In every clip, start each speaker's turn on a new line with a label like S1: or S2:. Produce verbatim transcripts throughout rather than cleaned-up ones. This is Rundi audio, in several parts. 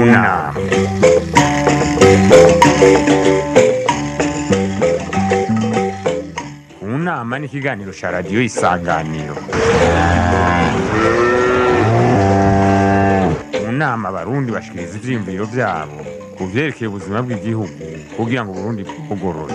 S1: Una. Unama ni ikiganiro ca radiyo Isanganiro. Mu nama abarundi bashikiriza ivyiyumviro vyabo ku vyerekeye ubuzima bw'igihugu kugira ngo Burundi bugorore.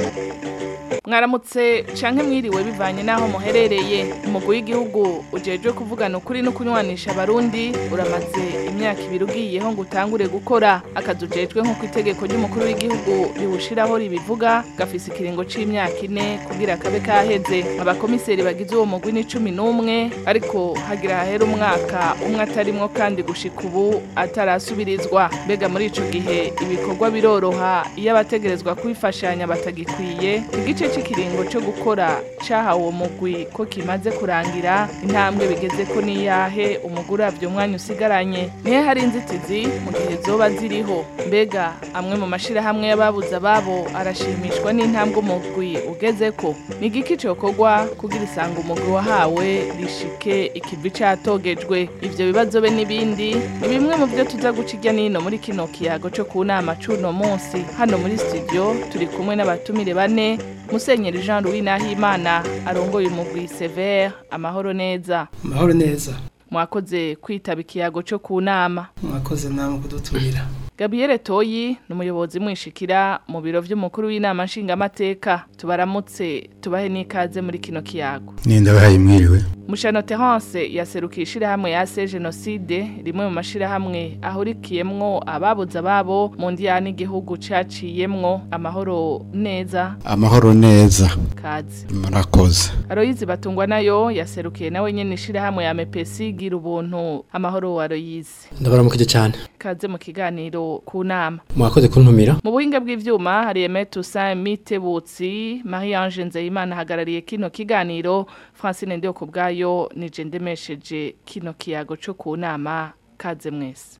S2: Mwaramutse canke mwiriwe bivanye naho muherereye. Umugwi w'igihugu ujejwe kuvugana ukuri no kunywanisha abarundi uramaze imyaka ibiri ugiyeho ngo utangure gukora. Akazi ujejwe nko kwitegeko ry'umukuru w'igihugu riwushiraho ribivuga gafise ikiringo c'imyaka ine kugira kabe kaheze. Abakomiseri bagize uwo mugwi ni cumi n'umwe ariko hagira hahera umwaka umwe atarimwo kandi gushika ubu atarasubirizwa. Mbega muri ico gihe ibikorwa biroroha iyo abategerezwa kwifashanya batagikwiye. Igice c'ikiringo cyo gukora cahawe uwo mugwi ko kimaze kurangira, intambwe bigeze ko niyahe umugura byo mwanya usigaranye. Nihe hari inzitizi mu gihe zoba ziriho. Mbega amwe mu mashira hamwe y'ababuza babo arashimishwa n'intambwe umugwi ugeze ko. Ni igiki cokogwa kugira isanga umugwi wahawe rishike ikivi catogejwe. Ivyo bibazo be nibindi ni bimwe mu byo tuza gucijya nino muri kino kiyago cyo ku nama cuno munsi. Hano muri studio turi kumwe n'abatumire bane. Musenyeri Jean Louis Nahimana arongoye umugwi Sévère. Amahoro neza.
S3: Amahoro neza.
S2: Mwakoze kwitaba ikiyago cyo ku nama.
S3: Mwakoze namwe kudutumira.
S2: Gabriel Toyi n'umuyobozi mwishikira mu biro vy'umukuru w'inama nshingamateka. Tubaramutse tubahe n'ikaze muri kino kiyago.
S4: Ninda bahaye mwiriwe.
S2: Mushano Terence yaserukishira hamwe ya se genocide rimwe mu mashira hamwe ahurikiyemwo ababuza babo mu ndiyane igihugu caciyemwo. Amahoro neza.
S4: Amahoro neza.
S2: Kazi.
S4: Murakoze.
S2: Aloyizi Batungwa nayo yaserukiye nawe nyene ishira hamwe ya M P C gira ubuntu. Amahoro Aloyizi.
S5: Ndabaramukije cyane.
S2: Kaze mu kiganiro ku nama.
S5: Mwakoze kuntumira.
S2: Mu buhinga bw'ivyuma hari Emetu Saint Mitebutsi, Marie Ange Nzeyimana hagarariye kino kiganiro, Francine Ndio kubgayo nije ndemesheje kino kiyago cyo ku nama. Kaze mwese.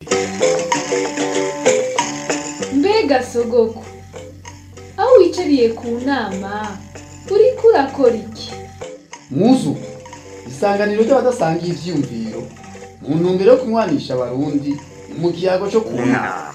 S6: Mbega sogoko aho wicariye ku nama uri kurakora iki?
S7: Muzu isanganiro ry'abadasanga ivyumviro mu ntumbero yo kunywanisha abarundi mu kiyago cyo ku nama.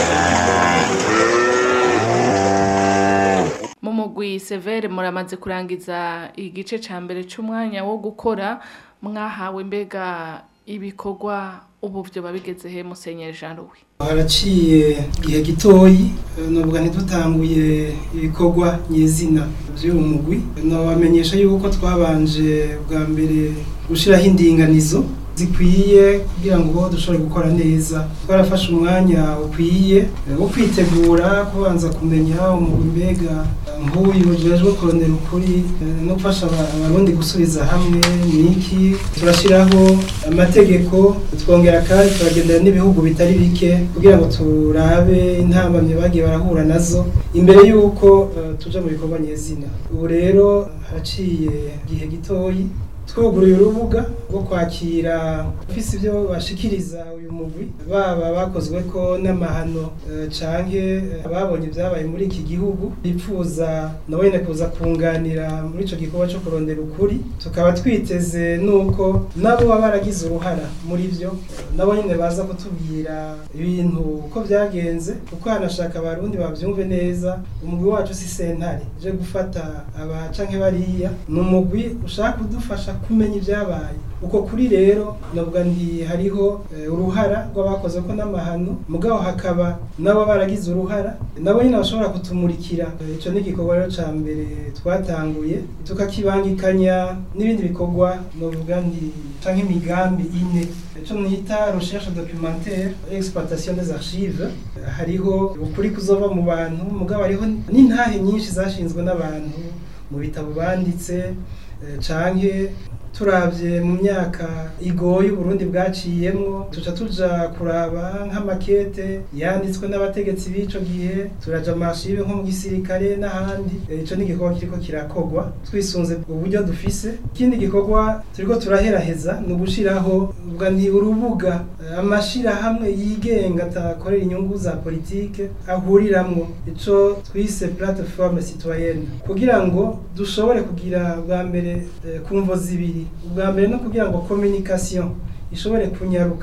S2: Mu mugwi Sévère muramaze kurangiza igice ca mbere c'umwanya wo gukora. Mwahawe mbega ibikorwa ubu byo babigeze he Musenyeri Jean Louis?
S3: Haraciye igihe gitoyi novuga ntidutanguye ibikorwa nyezina by'uwo mugwi. Nabamenyesha yuko twabanje bwa mbere gushiraho indinganizo zikwiye kugira ngo dushobore gukora neza. Twarafashe umwanya ukwiye wo kwitegura kubanza kumenya umugwi mbega nk'uyu ujejwe kurondera ukuri no gufasha abarundi gusubiza hamwe niki. Turashiraho amategeko twongera kandi turagendera n'ibihugu bitari bike kugira ngo turabe intambamye bagiye barahura nazo imbere yuko uh, tuja mu bikorwa nyezina. Ubu rero haraciye igihe gitoyi twuguruye urubuga rwo kwakira ufise ibyo bashikiriza uyu mugwi, baba bakozwe ko n'amahano uh, canke uh, babonye byabaye muri iki gihugu bipfuza nawe kuza kunganira muri ico gikorwa cyo kurondera ukuri. Tukaba twiteze nuko nabo baragize uruhara muri byo, nabo nyine baza kutubwira ibintu uko byagenze, kuko hanashaka abarundi bavyumve neza. Umugwi wacu si sentare je gufata aba canke bariya, n'umugwi ushaka kudufasha kumenya ibyabaye uko kuri. Rero nabwo ndi hariho uh, uruhara rw'abakoze ko n'amahano, mugabo hakaba nabo baragize uruhara, nabo nyine bashobora kutumurikira. Ico uh, ni igikorwa rero ca mbere twatanguye, tukakibangikanya n'ibindi bikorwa novuga ndi canke imigambi ine. Ico nita recherche documentaire, exploitation des archives. Uh, hariho ukuri kuzova mu bantu, mugabo hariho n'intahe nyinshi zashinzwe n'abantu mu bitabo banditse uh, canke turavye mu myaka igoye Burundi bwaciyemwo, tuca tuja kuraba nk'amakete yanditswe n'abategetsi b'ico gihe, turaja amashibe nko mu gisirikare n'ahandi. Ico ni igikorwa kiriko kirakogwa twisunze uburyo dufise. Ikindi gikorwa turiko turaheraheza no gushiraho ubwa nti urubuga amashira hamwe yigenga atakorera inyungu za politike ahuriramwo, ico twise plateforme citoyenne, kugira ngo dushobore kugira bwa mbere kumvo zibiri. Ubwa mbere no kugira ngo communication ishobore kunyaruka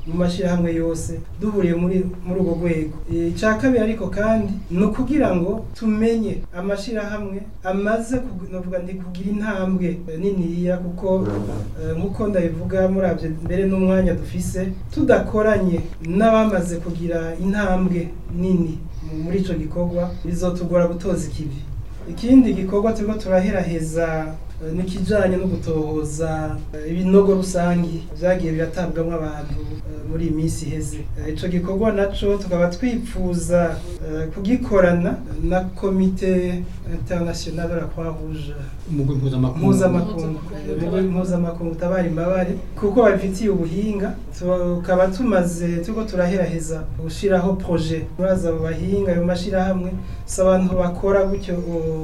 S3: mu mashirahamwe yose duhuriye muri muri ubwo rwego. Icya kabiri ariko kandi ni ukugira ngo tumenye amashirahamwe amaze kuvuga ndi kugira intambwe niniya kuko nkuko ndabivuga muravye mbere n'umwanya dufise tudakoranye n'abamaze kugira intambwe nini muri ico gikorwa bizotugora gutoza ikivi. Ikindi gikorwa turiko turaheraheza nikijanye no gutohoza ibinogo rusangi vyagiye biratabwamwo abantu muri iyi minsi iheze. Ico gikorwa naco tukaba twipfuza kugikorana na komite international de la Croix-Rouge
S7: umugwi mpuzamakungu
S3: mpuzamakungu mpuzamakungu utabara imbabare kuko babifitiye ubuhinga. Tukaba tumaze tuko turaheraheza gushiraho projet muraza abo bahinga ayo mashirahamwe s'abantu bakora gutyo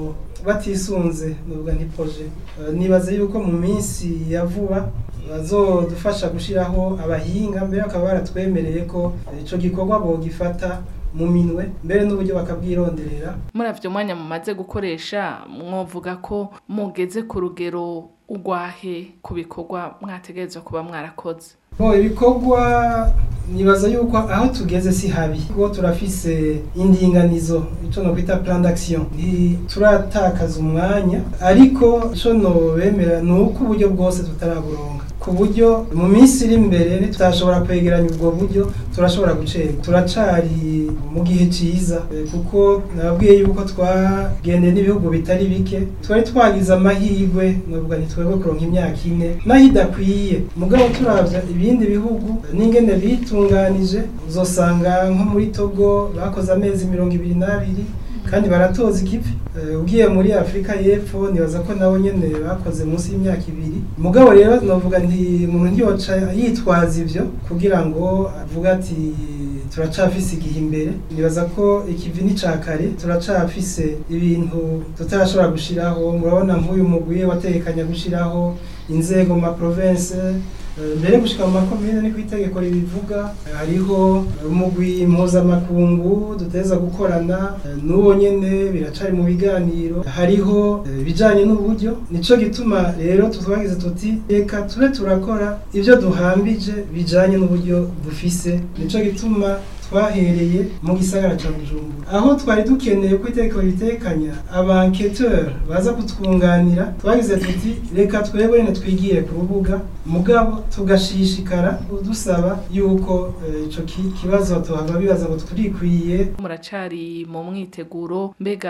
S3: batisunze n'ubwo nti projet. Nibaze yuko mu minsi ya vuba bazodufasha gushiraho abahinga mbere akaba baratwemereye ko ico gikorwa bogifata mu minwe mbere n'uburyo bakabwironderera.
S2: Muravyo mwanya mumaze gukoresha mwovuga ko mugeze ku rugero ugwahe ku bikorwa mwategerezwa kuba mwarakoze?
S3: Bo ibikorwa nibaza yuko aho tugeze si habi kuko turafise indinganizo ico no kwita plan d'action ni turatakaza umwanya ariko ico no bemera nuko uburyo bwose tutaraburonga ku buryo mu minsi iri imbere tutashobora kwegeranya ubwo buryo turashobora gucera turacari mu gihe ciza kuko nababwiye yuko twagende n'ibihugu bitari bike twari twagize amahirwe novuga ni twebwe kuronka imyaka ine nahidakwiye mugabo turavya ibindi bihugu n'ingene bitunganije uzosanga nko muri Togo bakoze amezi mirongo ibiri n'abiri kandi baratoza ikivi. Ugiye muri Afrika y'Epfo nibaza ko nabo nyene bakoze munsi y'imyaka ibiri. Mugabo rero novuga nti umuntu ntiyoca yitwaza ivyo kugira ngo avuga ati turacafise igihe imbere. Nibaza ko ikivi ni cakare turacafise ibintu tutarashobora gushiraho. Murabona nk'uyu mugwi watekanya gushiraho inzego mu province mbere gushika mu makomine ni kwitegeko ribivuga. Hariho umugwi mpuzamakungu duteza gukorana n'uwo nyene biracari mu biganiro. Hariho bijanye n'uburyo nico gituma rero tutwagize tuti reka tube turakora ivyo duhambije bijanye n'uburyo dufise. Nico gituma twahereye mu gisagara ca Bujumbura aho twari dukeneye kwitegeko bitekanya abanketeur baza kutwunganira. Twagize tuti reka twebwe ne twigire ku rubuga mugabo tugashishikara dusaba yuko ico uh, kibazo tuhava bibaza ngo turikwiye.
S2: Muracari mu mwiteguro mbega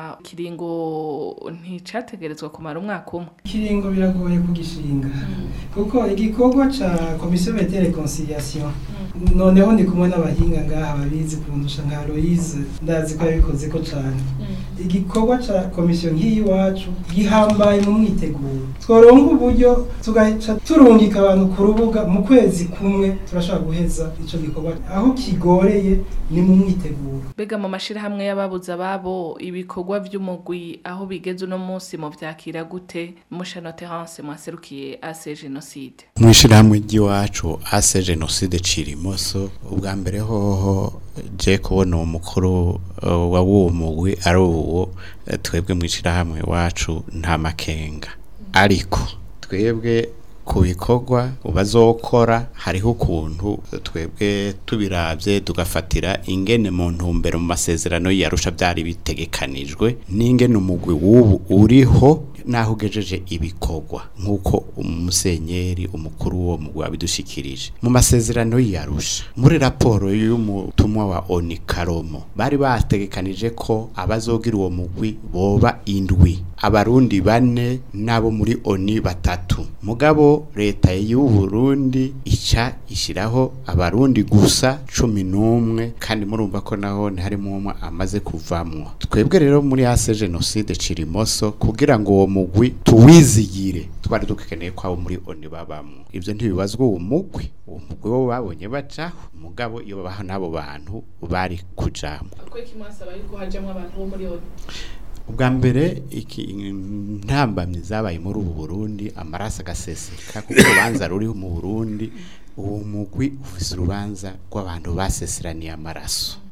S2: kiringo nticategerezwa kumara umwaka umwe?
S3: Kiringo biragoye kugishinga mm. kuko igikorwa ca commission de réconciliation mm. noneho ndi kumwe n'abahinga ngaha babizi kundusha nka Aloise ndazi ko yabikoze ko cyane. mm. Igikorwa ca commission nk'iyi wacu gihambaye mu mwiteguro tworonka uburyo tugaca turungika abantu ku rubuga mu kwezi kumwe turashaka guheza ico gikorwa. Aho kigoreye ni mu mwiteguro.
S2: Bega mu mashirahamwe y'ababuza babo ibikorwa vy'umugwi aho bigeze uno munsi mu vyakira gute? Mushano Terence mwaserukiye A C Genocide.
S4: Mu ishirahamwe ry'iwacu A C Genocide Cirimoso ubwa mbere hoho je kubona umukuru uh, wa wuwo mugwi ari uwo twebwe mu ishirahamwe wacu nta makenga, ariko twebwe ku bikorwa ubazokora hariho ukuntu twebwe tubiravye tugafatira ingene mu ntumbero mu masezerano yarusha byari bitegekanijwe n'ingene umugwi w'ubu uriho naho ugejeje ibikorwa nk'uko umusenyeri umukuru wo mugwi wabidushikirije mu masezerano yarusha. Muri raporo y'umutumwa wa Oni Karomo bari bategekanije ko abazogira uwo mugwi boba indwi, abarundi bane nabo muri Oni batatu. Mugabo leta y'u Burundi ica ishiraho abarundi gusa cumi n'umwe kandi murumva ko naho harimo umwe amaze kuvamwo. Twebwe rero muri A C Genocide Cirimoso kugira ngo uwo mugwi tuwizigire twari dukeneye ko abo muri Oni babamwo. Ivyo ntibibazwa uwo mugwi uwo mugwi bo babonye bacaho mugabo iyo babaha nabo bantu bari kujamwo.
S2: Ko ikimwasaba yuko hajamwe abantu bo muri Oni?
S4: Ubwa mbere iki ntambamye zabaye muri ubu Burundi amarasa gaseseka kuko urubanza ruri mu Burundi uwo mugwi ufise urubanza rw'abantu baseseraniye amaraso.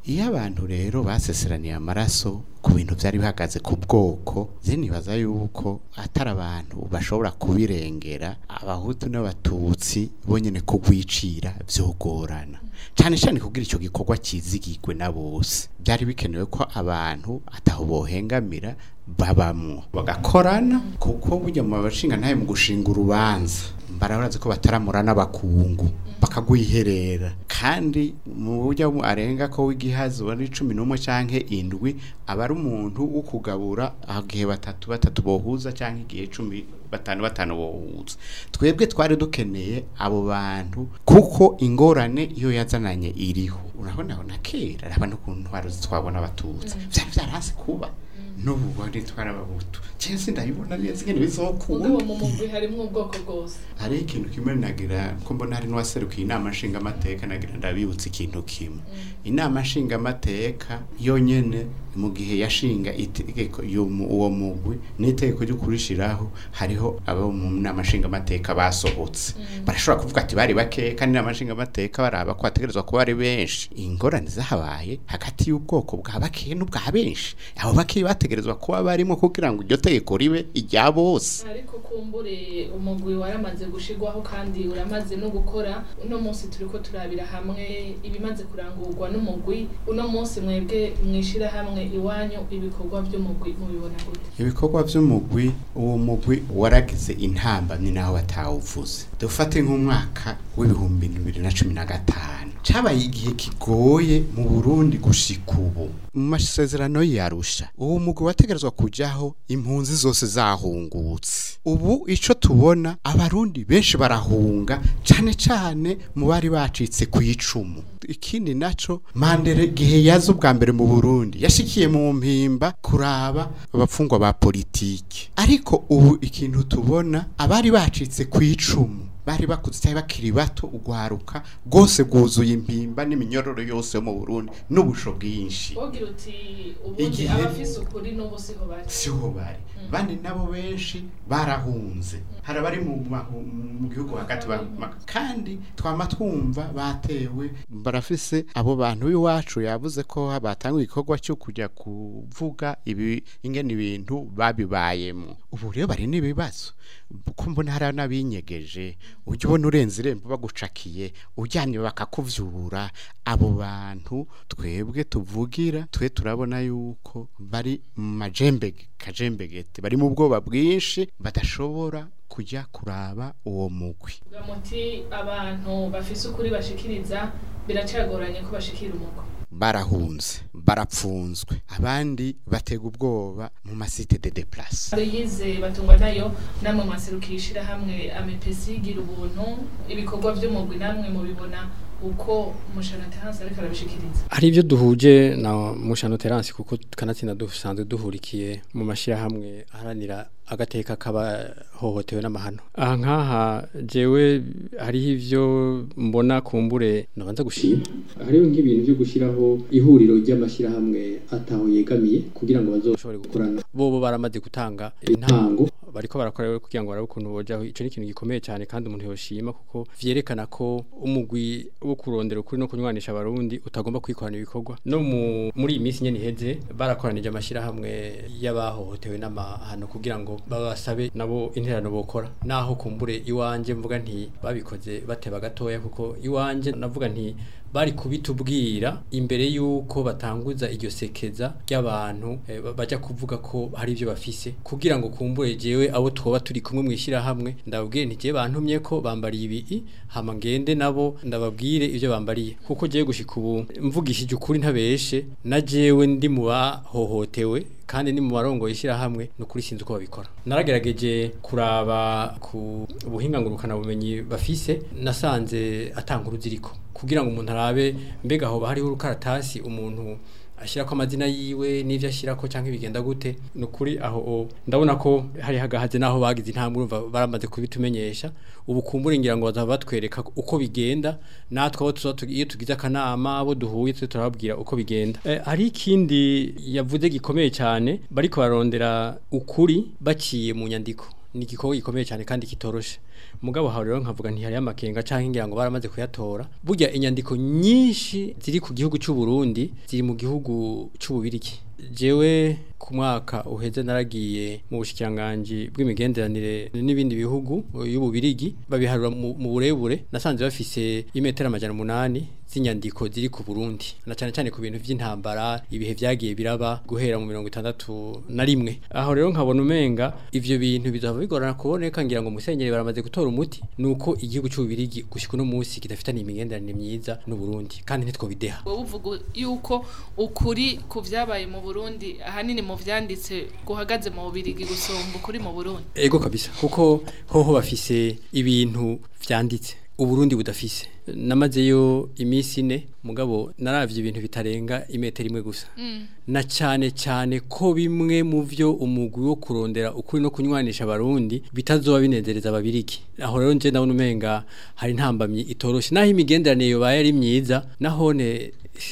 S4: iyo abantu rero baseseraniye amaraso ku bintu byari bihagaze ku bwoko zinibaza yuko atari abantu bashobora kubirengera abahutu n'abatutsi bonyene ko gwicira vyogorana cyane cyane kugira ico gikorwa kizigirwe na bose byari bikenewe ko abantu ataho bohengamira babamwo bagakorana kuko burya mu bashinga ntaye mu gushinga urubanza barabaraze ko bataramurana bakungu bakagwiherera kandi mu buryo arenga ko w'igihazo ari cumi n'umwe canke indwi abari umuntu wo kugabura agihe batatu batatu bohuza canke igihe cumi batanu batanu bohuza twebwe twari dukeneye abo bantu kuko ingorane iyo yazananye iriho urabona na kera abantu kuntu baruzi twabona abatutsi vyari vyarase kuba n'ubu bari twarababutu cyese ndabibona neza ingene bizokunda
S2: ubu mu mugwi harimo ubwoko bwose
S4: hari ikintu kimwe nagira ko mbona hari n'uwaserukiye inama nshinga amateka nagira ndabibutse ikintu kimwe inama nshinga amateka yonyene mu gihe yashinga itegeko uwo mugwi n'itegeko ryo kurishiraho hariho abo mu nama nshinga amateka basohotse barashobora kuvuga ati bari bake kandi inama nshinga amateka baraba ko ategerezwa kuba ari benshi ingorane zahabaye hagati y'ubwoko bwa bake n'ubwa benshi abo bake bategerezwa kuba barimo kugira ngo iryo tegeko ribe ijya bose
S2: ariko kumbure umugwi waramaze gushigwaho kandi uramaze no gukora uno munsi turiko turabira hamwe ibimaze kurangurwa n'umugwi uno munsi mwebwe mwishira hamwe iwanyu ibikorwa by'umugwi mubibona gute
S4: ibikorwa by'umugwi uwo mugwi waragize intamba ni naho batawuvuze dufate nk'umwaka w'ibihumbi bibiri na cumi na gatanu cabaye igihe kigoye mu Burundi gushika ubu mu masezerano yarusha uwo mugwi wategerezwa kujaho impunzi zose zahungutse ubu ico tubona abarundi benshi barahunga cane cane mu bari bacitse ku icumu ikindi naco Mandela gihe yazo bwa mbere mu Burundi yashikiye mu mpimba kuraba abafungwa ba politiki ariko ubu ikintu tubona abari bacitse ku icumu bari bakuze cyane bakiri bato ugwaruka gose guzuye impimba n'iminyororo yose mu Burundi n'ubusho bwinshi
S2: wogira uti ubundi abafise ukuri n'ubu siho bari
S4: siho bari bandi nabo benshi barahunze hari abari mu mu gihugu hagati kandi twama twumva batewe barafise abo bantu b'iwacu yavuze ko batanga igikorwa cyo kujya kuvuga ibi ingene ibintu babibayemo ubu rero bari n'ibibazo ko mbona hari n'abinyegeje ujye ubona urenze irembo bagucakiye ujyanye bakakuvyura abo bantu twebwe tuvugira twe turabona yuko bari mu majembe kajembegete bari mu bwoba bwinshi badashobora kujya kuraba uwo mugwi
S2: gamuti abantu bafise ukuri bashikiriza biracagoranye ko bashikira umugwi
S4: barahunze barapfunzwe abandi batega ubwoba mu masite de déplace
S2: yize batungwa nayo namwe maserukishira hamwe amepesi gira ubuntu ibikorwa by'umugwi namwe mubibona uko mushano terance ariko arabishikiriza
S5: hari ibyo duhuje na mushano terance kuko kanatsinda dusanzwe duhurikiye mu mashira hamwe aharanira agateka kaba hohotewe n'amahano aha nkaha jewe hariho ivyo mbona kumbure nabanza gushima hariho nk'ibintu byo gushiraho ihuriro ry'amashira hamwe ataho yegamiye kugira ngo bazoshobore gukorana bobo baramaze gutanga intango bariko barakora kugira ngo barabe ukuntu bojaho ico ni ikintu gikomeye cyane kandi umuntu yoshima kuko vyerekana ko umugwi wo kurondera ukuri no kunywanisha abarundi utagomba kwikorana ibikorwa no mu muri iyi minsi nyene iheze barakoranije amashira hamwe y'abahohotewe n'amahano kugira ngo babasabe nabo interano bokora naho kumbure iwanje mvuga nti babikoze bateba gatoya kuko iwanje navuga nti bari kubitubwira imbere yuko batanguza iryo sekeza ry'abantu e, baja kuvuga ko hari ivyo bafise kugira ngo kumbure jewe abo twoba turi kumwe mwishira hamwe ndababwiye nti je bantumye ko bambariye ibi hama ngende nabo ndababwire ivyo bambariye kuko jewe gushika ubu mvugishije ukuri ntabeshe na jewe ndi mu bahohotewe kandi ni mu marongo yishira hamwe no kuri sinzi uko babikora naragerageje kuraba ku buhinga ngurukana bumenyi bafise nasanze atanga uruziriko kugira ngo umuntu arabe mbega aho bahari urukaratasi umuntu ashira ko amazina yiwe n'ivyo ashira ko canke bigenda gute nukuri aho ndabona ko hari hagahaze naho bagize intambwe urumva baramaze kubitumenyesha ubu kumbura ngira ngo bazaba batwereka uko bigenda natwe abo tuzo iyo tugize akanama abo duhuye twe turababwira uko bigenda e, hari ikindi yavuze gikomeye cyane bariko barondera ukuri baciye mu nyandiko ni igikorwa gikomeye cyane kandi kitoroshe mugabo hawe rero nkavuga nti hari amakenga canke ngira ngo baramaze kuyatora burya inyandiko nyinshi ziri ku gihugu cy'u Burundi ziri mu gihugu cy'ububiriki jewe ku mwaka uheze naragiye mu bushikiranganje bw'imigenderanire n'ibindi bihugu y'ububirigi babiharura mu burebure nasanze bafise imetero amajana umunani z'inyandiko ziri ku Burundi na cyane cyane ku bintu by'intambara ibihe vyagiye biraba guhera mu mirongo itandatu na rimwe aho rero nkabona umenga ivyo bintu bizava bigorana kuboneka ngira ngo musenyeri baramaze gutora umuti nuko igihugu cy'ububirigi gushika no munsi kidafitanye imigenderanire myiza n'u Burundi kandi nitwo bideha
S2: wowe uvuga yuko ukuri ku vyabaye mu Burundi ahanini mu vyanditse guhagaze mu bubirigi gusomba ukuri mu Burundi
S5: ego kabisa kuko hoho bafise ibintu vyanditse Uburundi budafise namazeyo imisi ine mugabo naravye ibintu bitarenga imetero imwe gusa mm. na cyane cyane ko bimwe mu vyo umugwi wo kurondera ukuri no kunywanisha abarundi bitazoba binezereza ababiriki aho rero nje ndabona umenga hari ntambamye itoroshe naho imigenderanire yo baye ari myiza nahone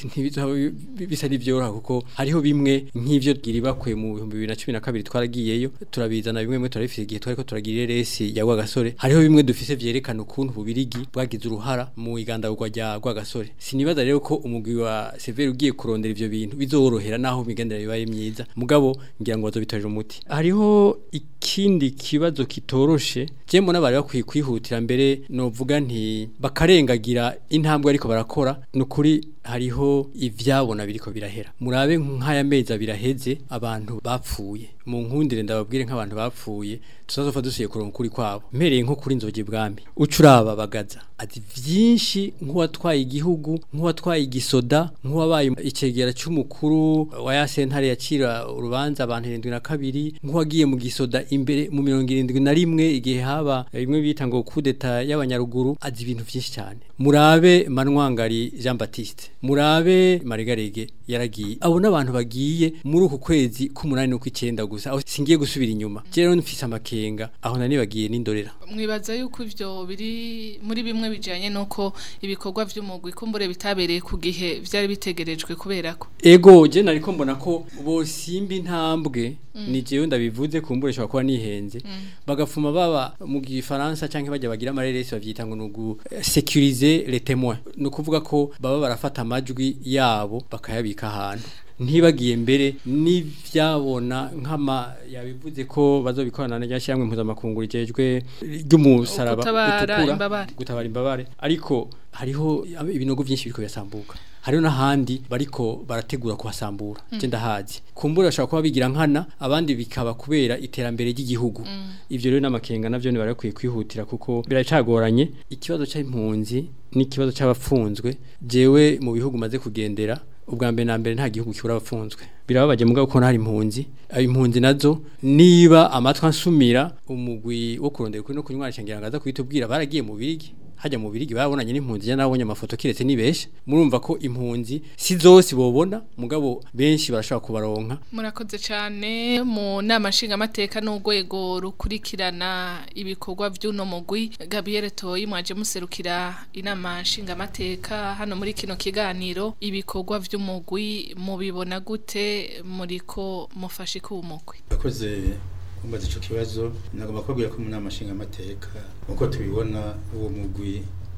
S5: bisa n'ivyoroha kuko hariho bimwe nk'ivyo giribakwe mu bihumbi bibiri na cumi na kabiri twaragiyeyo turabizana bimwe mwe turabifise igihe twariko turagira resi ya Rwagasore hariho bimwe dufise vyerekana ukuntu bubirigi bwagize uruhara mu igandagurwa rya Rwagasore sinibaza rero ko umugwi wa Severe ugiye kurondera ivyo bintu bizorohera naho imigenderanire bibaye myiza mugabo ngira ngo bazobitorera umuti hariho ikindi kibazo kitoroshe je mbona bari bakwiye kwihutira mbere novuga nti bakarengagira intambwe ariko barakora nukuri hariho ivyabona biriko birahera murabe nk'aya meza biraheze abantu bapfuye mu nkundire ndababwire nk'abantu bapfuye tuzazofa dusiye kuronka kuri kwabo mpereye nko kuri Nzogi bwami ucuraba bagaza ati vyinshi nk'uwatwaye igihugu nk'uwatwaye igisoda nk'uwabaye icegera cy'umukuru wa ya sentare yacira urubanza abantu irindwi na kabiri nk'uwagiye mu gisoda imbere mu mirongo irindwi na rimwe igihe haba bimwe bita ngo kudeta y'abanyaruguru azi ibintu vyinshi cyane murabe Manwangari Jean Baptiste murabe Marigarege yaragiye abo n'abantu bagiye muri uku kwezi k'umunani no kw'icenda gusa aho singiye gusubira inyuma je rero mfise amakenga aho nani bagiye n'indorera
S2: mwibaza yuko ivyo biri muri bimwe bijanye nuko ibikorwa vy'umugwi kumbure bitabereye ku gihe vyari bitegerejwe kuberako
S5: ego je nariko mbona ko bosimba intambwe mm. ni jewe ndabivuze kumbure shobora kuba nihenze mm. bagafuma baba mu gifaransa canke bajya bagira amareresi bavyita ngo nugu sécuriser les témoins no kuvuga ko baba barafata amajwi yabo bakayabika ahantu ntibagiye mbere n'ivyabona nk'ama yabivuze ko bazobikorana n'yashyamwe mpuzamakungu rijejwe ry'umusaraba
S2: utukura
S5: gutabara imbabare ariko hariho ibinogo byinshi biriko byasambuka hariho n'ahandi bariko barategura kuhasambura mm. je ndahazi kumbura bashaka kuba bigira nkana abandi bikaba kubera iterambere ry'igihugu mm. ivyo rero n'amakenga navyo ni barakwiye kwihutira kuko biracagoranye ikibazo c'impunzi n'ikibazo c'abafunzwe jewe mu bihugu maze kugendera ubwa mbere na mbere nta gihugu kibura abafunzwe birababaje mugabo ko hari impunzi impunzi nazo niba amatwa nsumira umugwi wo kurondera kuri no kunywanisha ngira ngaza kwitubwira baragiye mu birigi hajya mu birigi babonanye n'impunzi ya nabonye amafoto kiretse nibeshe murumva ko impunzi si zose bobona mugabo benshi barashaka kubaronka
S2: murakoze cyane mu nama nshinga amateka n'ugwego rukurikirana ibikorwa by'uno mugwi Gabriel Toyi mwaje muserukira inama nshinga amateka hano muri kino kiganiro ibikorwa by'umugwi mubibona gute muriko mufashe ku umugwi
S8: akoze kumbaza ico kibazo nagomba kubwira ko mu nama nshinga amateka uko tubibona uwo mugwi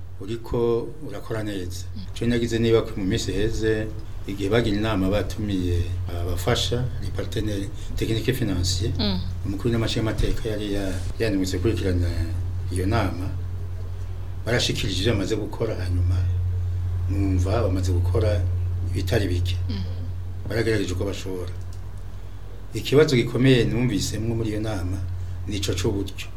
S8: uriko urakora neza cyo nagize niba mu minsi heze igihe bagira inama batumiye abafasha les partenaires techniques et financiers umukuru n'amashinga amateka yari yanimutse kurikirana iyo nama barashikirije ibyo bamaze gukora hanyuma numva bamaze gukora ibitari bike baragerageje uko bashobora ikibazo gikomeye numvisemwe muri iyo nama nico c'uburyo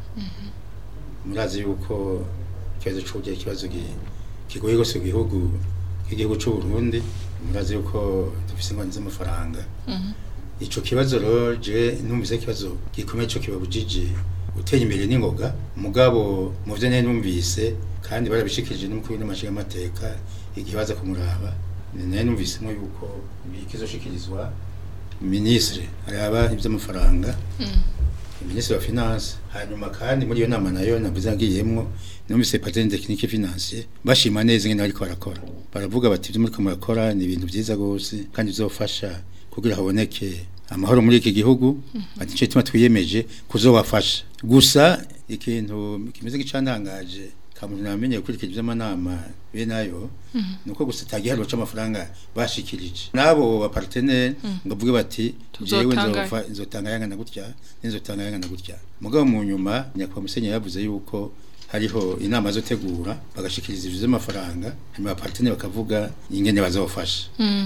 S8: murazi yuko ikibazo c'uburyo ikibazo kigoye gose mu gihugu igihugu c'u Burundi murazi yuko dufise ingwani z'amafaranga ico kibazo rero je numvise ikibazo gikomeye cyo kibabujije uteye imbere n'ingoga mugabo mu vyo nene numvise kandi barabishikirije n'umukuru n'amashinga amateka igibaza kumuraba nene numvise mo yuko bikizoshikirizwa ministre araba iby'amafaranga mm. ministre wa finance hanyuma kandi muri iyo nama nayo navuze ngiyemwo numvise partenaire technique financier bashima neza ngene ariko barakora baravuga bati ibyo muri ko murakora ni ibintu byiza gose kandi bizofasha kugira haboneke amahoro muri iki gihugu ati cyo tuma twiyemeje kuzobafasha gusa ikintu kimeze gicantangaje kamuntu namenye kurikije by'amanama be nayo nuko gusa tagiharo c'amafaranga bashikirije nabo ba partenaire ngavuge bati jewe nzofa nzotanga yangana gutya nzotanga yangana gutya mugabo mu nyuma nyakwa musenye yavuze yuko hariho inama zo tegura bagashikiriza ivyo z'amafaranga hanyuma partenaire bakavuga ingene bazofasha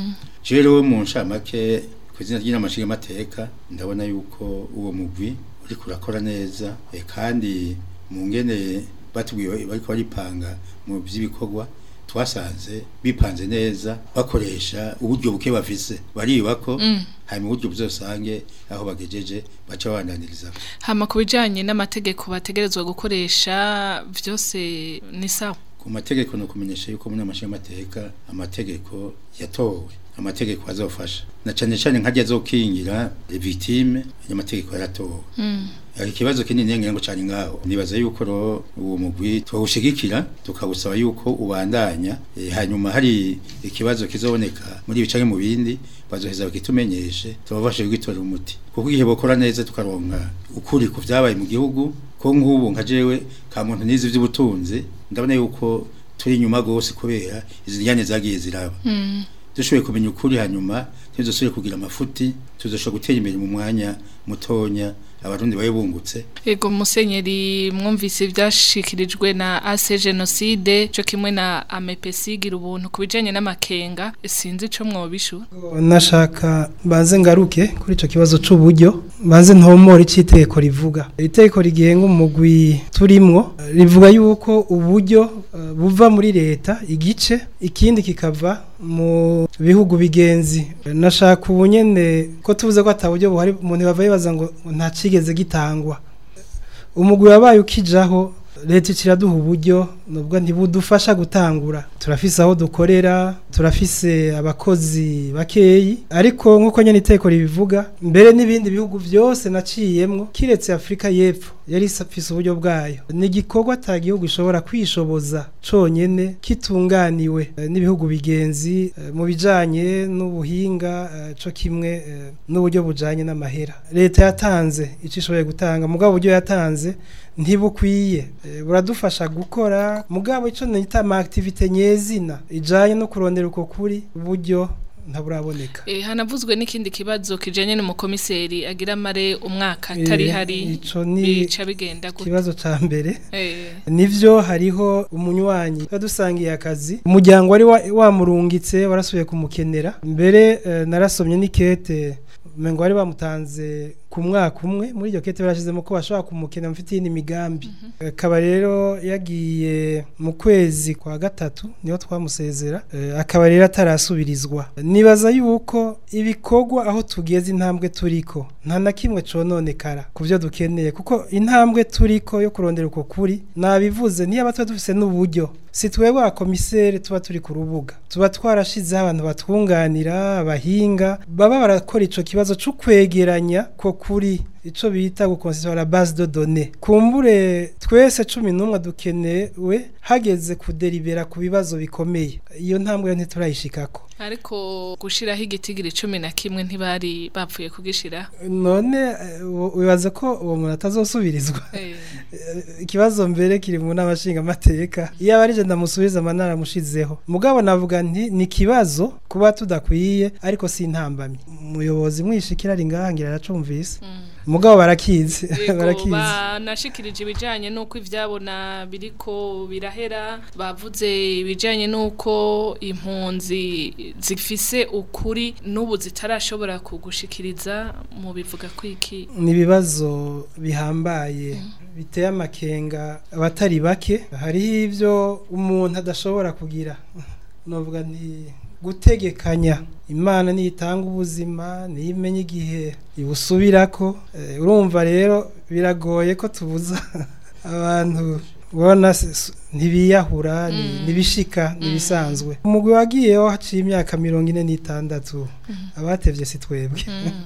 S8: rero mu nshamake kwizina ry'inama nshinga mateka ndabona yuko uwo mugwi uri kurakora neza e kandi mu ngene batubwiye bariko baripanga mu by'ibikorwa twasanze bipanze neza bakoresha uburyo buke bafise baribako mm. hanyuma uburyo buzosange aho bagejeje baca bandaniriza
S2: hama kubijanye n'amategeko bategerezwa gukoresha vyose ni sawa
S8: ku mategeko no kumenyesha yuko muri amashinga mateka amategeko yatowe amategeko azofasha na cyane cyane nkajya zokingira victime y'amategeko yaratowe mm. Ari kibazo kinini ngira ngo cyane ngaho nibaza yuko ro uwo mugwi twawushigikira tukawusaba yuko ubandanya e, hanyuma hari ikibazo kizoboneka muri bicange mu bindi bazoheza bakitumenyeshe tubafashe kwitora umuti kuko igihe bokora neza tukaronka ukuri ku vyabaye mu gihugu ko nk'ubu nkajewe ka muntu nizi vy'ubutunzi ndabona yuko turi nyuma gose kubera iziryane zagiye ziraba mm. dushoboye kumenya ukuri hanyuma tuzosubire kugira amafuti tuzoshobora gutera imbere mu mwanya mutonya abarundi bayibungutse
S2: ego musenyeri mwumvise byashikirijwe na ase genocide cyo kimwe na amepesi gira ubuntu kubijanye n'amakenga sinzi ico mwobishu
S3: nashaka baze ngaruke kuri ico kibazo c'uburyo baze ntomora iciteko rivuga iteko rigenga umugwi turimwo rivuga yuko uburyo uh, buva muri leta igice ikindi kikava mu bihugu bigenzi nashaka ubunyene ko tuvuze ko ataburyo buhari umuntu bavaye baza ngo nta cigeze gitangwa umugwi wabaye ukijaho leta ikiraduha uburyo nubwo ntibudufasha gutangura turafise aho dukorera turafise abakozi bakeyi ariko nkuko nyene iteko ribivuga mbere n'ibindi bihugu byose naciyemwo kiretse Afrika y'Epfo yari isafise uburyo bwayo ni gikorwa ta gihugu ishobora kwishoboza conyene kitunganiwe e, n'ibihugu bigenzi e, mu bijanye n'ubuhinga e, co kimwe e, n'uburyo bujanye n'amahera leta yatanze icishoboye gutanga mugabo uburyo yatanze ntibukwiye e, buradufasha gukora mugabo ico nita ma activité nyezina ijanye no kurondera uko kuri uburyo ntaburaboneka
S2: eh hanavuzwe n'ikindi kibazo kijanye n'umukomiseri agira mare umwaka atari hari bica bigenda gute
S3: kibazo ca mbere eh nivyo hariho umunywanyi badusangiye akazi umuryango wari wamurungitse warasubiye kumukenera mbere eh, narasomye n'ikete mengo bari bamutanze ku mwaka umwe muri iryo kete barashizemo ko bashobora kumukena mfitiye n'imigambi mm-hmm. akaba rero yagiye mu kwezi kwa gatatu niho twamusezera e, akaba rero atarasubirizwa nibaza yuko ibikorwa aho tugeze intambwe turiko nta na kimwe cononekara kuvyo dukeneye kuko intambwe turiko yo kurondera uko kuri nabivuze niyo abatwa dufise n'uburyo si twebwe akomisere tuba turi ku rubuga tuba twarashize abantu batwunganira abahinga baba barakora ico kibazo cyo kwegeranya ko kuri ico bita gukonsitora la base de données kumbure twese cumi n'umwe dukenewe hageze kudelibera ku bibazo bikomeye iyo ntambwe ntiturayishikako
S2: ariko gushiraho igitigiri cumi na kimwe ntibari bapfuye kugishira
S3: none wibaza ko uwo muntu atazosubirizwa ikibazo mbere kiri mu n'amashinga amateka iyo abarije ndamusubiza amanara mushizeho mugabo navuga nti ni kibazo kuba tudakwiye ariko si intambamye umuyobozi mwishikira ari ngahangira aracumvise mm. mugabo barakizi
S2: barakizi banashikirije ibijanye nuko ivyabona biriko birahera bavuze ibijanye nuko impunzi zifise ukuri n'ubu zitarashobora kugushikiriza mu bivuga kwiki
S3: nibibazo bihambaye mm. biteye amakenga abatari bake hari ivyo umuntu adashobora kugira novuga nti gutegekanya imana nitanga ubuzima nimenye igihe ibusubirako urumva rero biragoye ko tubuza abantu bona ntibiyahura nibishika nibisanzwe umugwi wagiyeho haciye imyaka mirongo ine n'itandatu abatevye si twebwe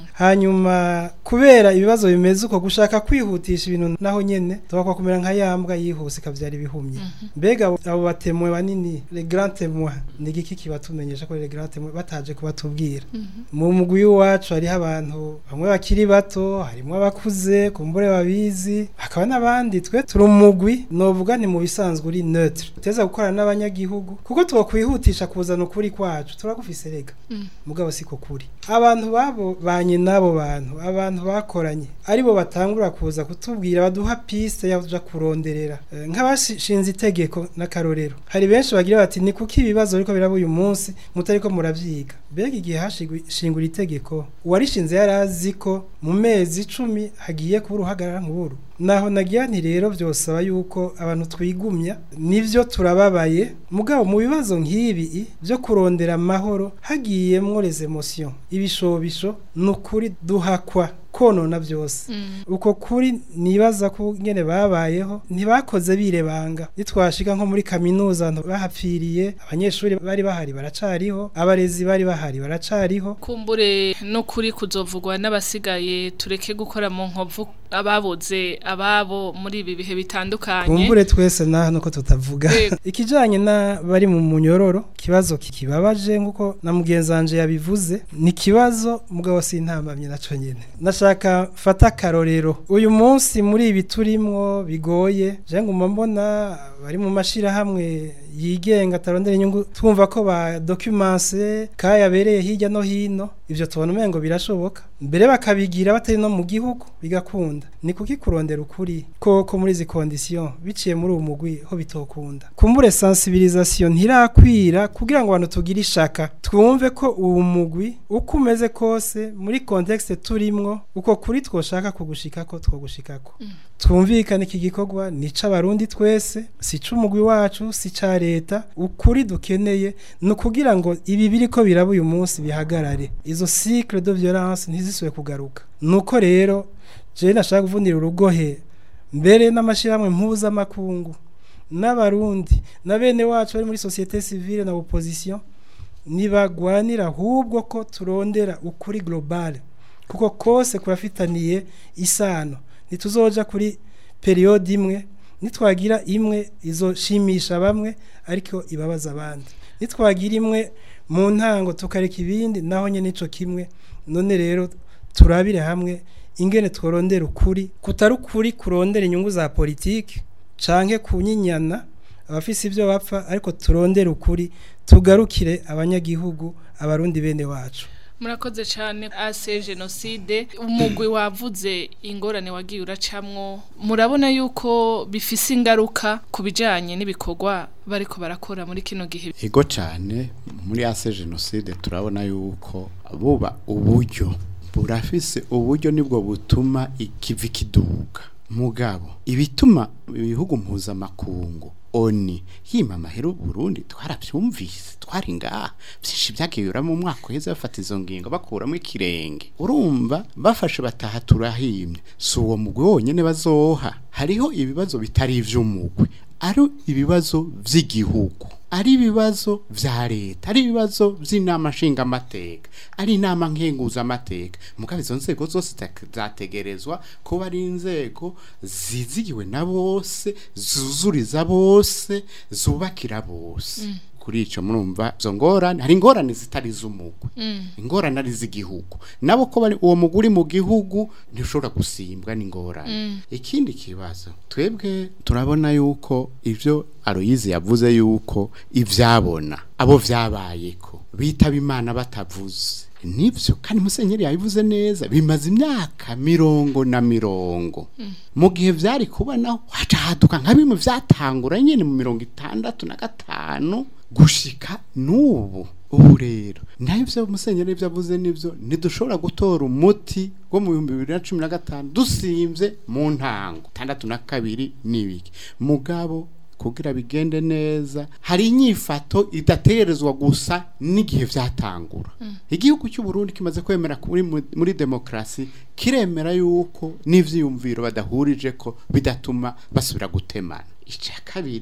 S3: hanyuma kubera ibibazo bimeze uko gushaka kwihutisha ibintu naho nyene tubakwa kumera nka yambwa yihuse kavyara ibihumye mbega abo batemwe banini les grands témoins ni giki kibatumenyesha ko les grands témoins bataje kubatubwira mu mugwi wacu hari abantu bamwe bakiri bato harimo abakuze kumbure babizi hakaba n'abandi twe turi umugwi novuga ni mu bisanzwe uri neutre teza gukorana n'abanyagihugu kuko twakwihutisha kuzana ukuri kwacu turagufise rega mugabo siko kuri abantu babo banye nabo bantu abantu bakoranye aribo batangura kuza kutubwira baduha piste yavuja kuronderera e, nk'abashinze itegeko n'akarorero hari benshi bagira bati ni kuki ibibazo ariko biraba uyu munsi mutariko muravyiga bega igihe hashingura itegeko uwarishinze yarazi ko mu mezi icumi hagiye kuba uruhagarara nk'uru naho nagira nti rero byosaba yuko abantu twigumya nivyo turababaye mugabo mu bibazo nk'ibi byo kurondera amahoro hagiyemwo les emotions ibishobisho nukuri duhakwa konona byose mm. uko kuri nibaza ko ngene babayeho ntibakoze birebanga nitwashika nko muri kaminuza bahapfiriye abanyeshuri bari bahari baracariho abarezi bari bahari baracariho
S2: kumbure no kuri kuzovugwa n'abasigaye tureke gukora mu nkovu ababoze ababo muri ibi bihe bitandukanye
S3: kumbure twese naho nuko tutavuga ikijanye na bari mu munyororo kibazo kikibabaje nguko na mugenzanje yabivuze ni kibazo mugabo sintamamye naco nyene nashaka fata karorero uyu munsi muri ibi turimwo bigoye je nguma mbona bari mu mashira hamwe yigenga tarondera inyungu twumva ko ba documents kayabereye hirya no hino ivyo tubona umengo birashoboka mbere bakabigira batari no mu gihugu bigakunda ni kuki kurondera ukuri koko muri izi conditions biciye muri uwo mugwi ho bitokunda kumbure sensibilisation ntirakwira kugira ngo abantu tugire ishaka twumve ko uwo mugwi uko umeze kose muri context turimwo uko kuri twoshaka kugushika ko twogushikako mm. twumvikane iki gikorwa nica abarundi twese si c'umugwi wacu si ca leta ukuri dukeneye no kugira ngo ibi biriko biraba uyu munsi bihagarare izo cycle de violence ntizisubire kugaruka nuko rero je nashaka kuvunira urugohe mbere n'amashiramwe mpuza makungu n'abarundi na bene wacu bari muri société civile na opposition nibagwanira ahubwo ko turondera ukuri global kuko kose kurafitaniye isano nituzoja kuri periode imwe nitwagira imwe izoshimisha bamwe ariko ibabaza abandi nitwagira imwe mu ntango tukareka ibindi naho nyene nico kimwe none rero turabire hamwe ingene tworondera ukuri kutari ukuri kurondera inyungu za politiki canke kunyinyana abafise ivyo bapfa ariko turondera ukuri tugarukire abanyagihugu abarundi bene wacu
S2: murakoze cyane ase genocide umugwi wavuze ingorane wagiye uracamwo murabona yuko bifise ingaruka kubijanye n'ibikorwa bariko barakora muri kino gihe
S4: ego cyane muri ase genocide turabona yuko buba uburyo burafise uburyo nibwo butuma ikivi kiduga mugabo ibituma ibihugu mpuzamakungu oni hima mahero Burundi twaravyumvise twari ngaha byinshi byagiyura mu mwaka uheze bafata izo ngingo bakuramo ikirenge urumva bafashe bataha turahimye so uwo mugwi wonyene bazoha hariho ibibazo bitari ivy'umugwi ari ibibazo vy'igihugu ari ibibazo vya leta ari ibibazo vy'inama nshinga amateka ari inama nkenguza amateka mugabe izo nzego zose zategerezwa kuba ari inzego zizigiwe na bose zuzuriza bose zubakira bose mm. kuri ico murumva zo ngorane hari ingorane zitari z'umugwi mm. ingorane ari z'igihugu nabo ko bari uwo muguri mu gihugu ntishobora gusimbwa n'ingorane mm. ikindi kibazo twebwe turabona yuko ivyo Aloyize yavuze yuko ivyabona abo vyabayeko bitaba Imana batavuze nivyo kandi musenyeri yabivuze neza bimaze imyaka mirongo na mirongo mm. mu gihe vyari kubanaho haca haduka nka bimwe vyatangura nyene mu mirongo itandatu na gatanu gushika nubu ubu rero navyo musenyeri vyavuze nivyo nidushobora gutora umuti go mu bihumbi bibiri na cumi na gatanu dusimvye mu ntango tandatu na kabiri nibiki mugabo kugira bigende neza hari inyifato idategerezwa gusa n'igihe vyatangura mm. igihugu cy'u Burundi kimaze kwemera kuri muri demokrasi kiremera yuko n'ivyiyumviro badahurije ko bidatuma basubira gutemana icya kabiri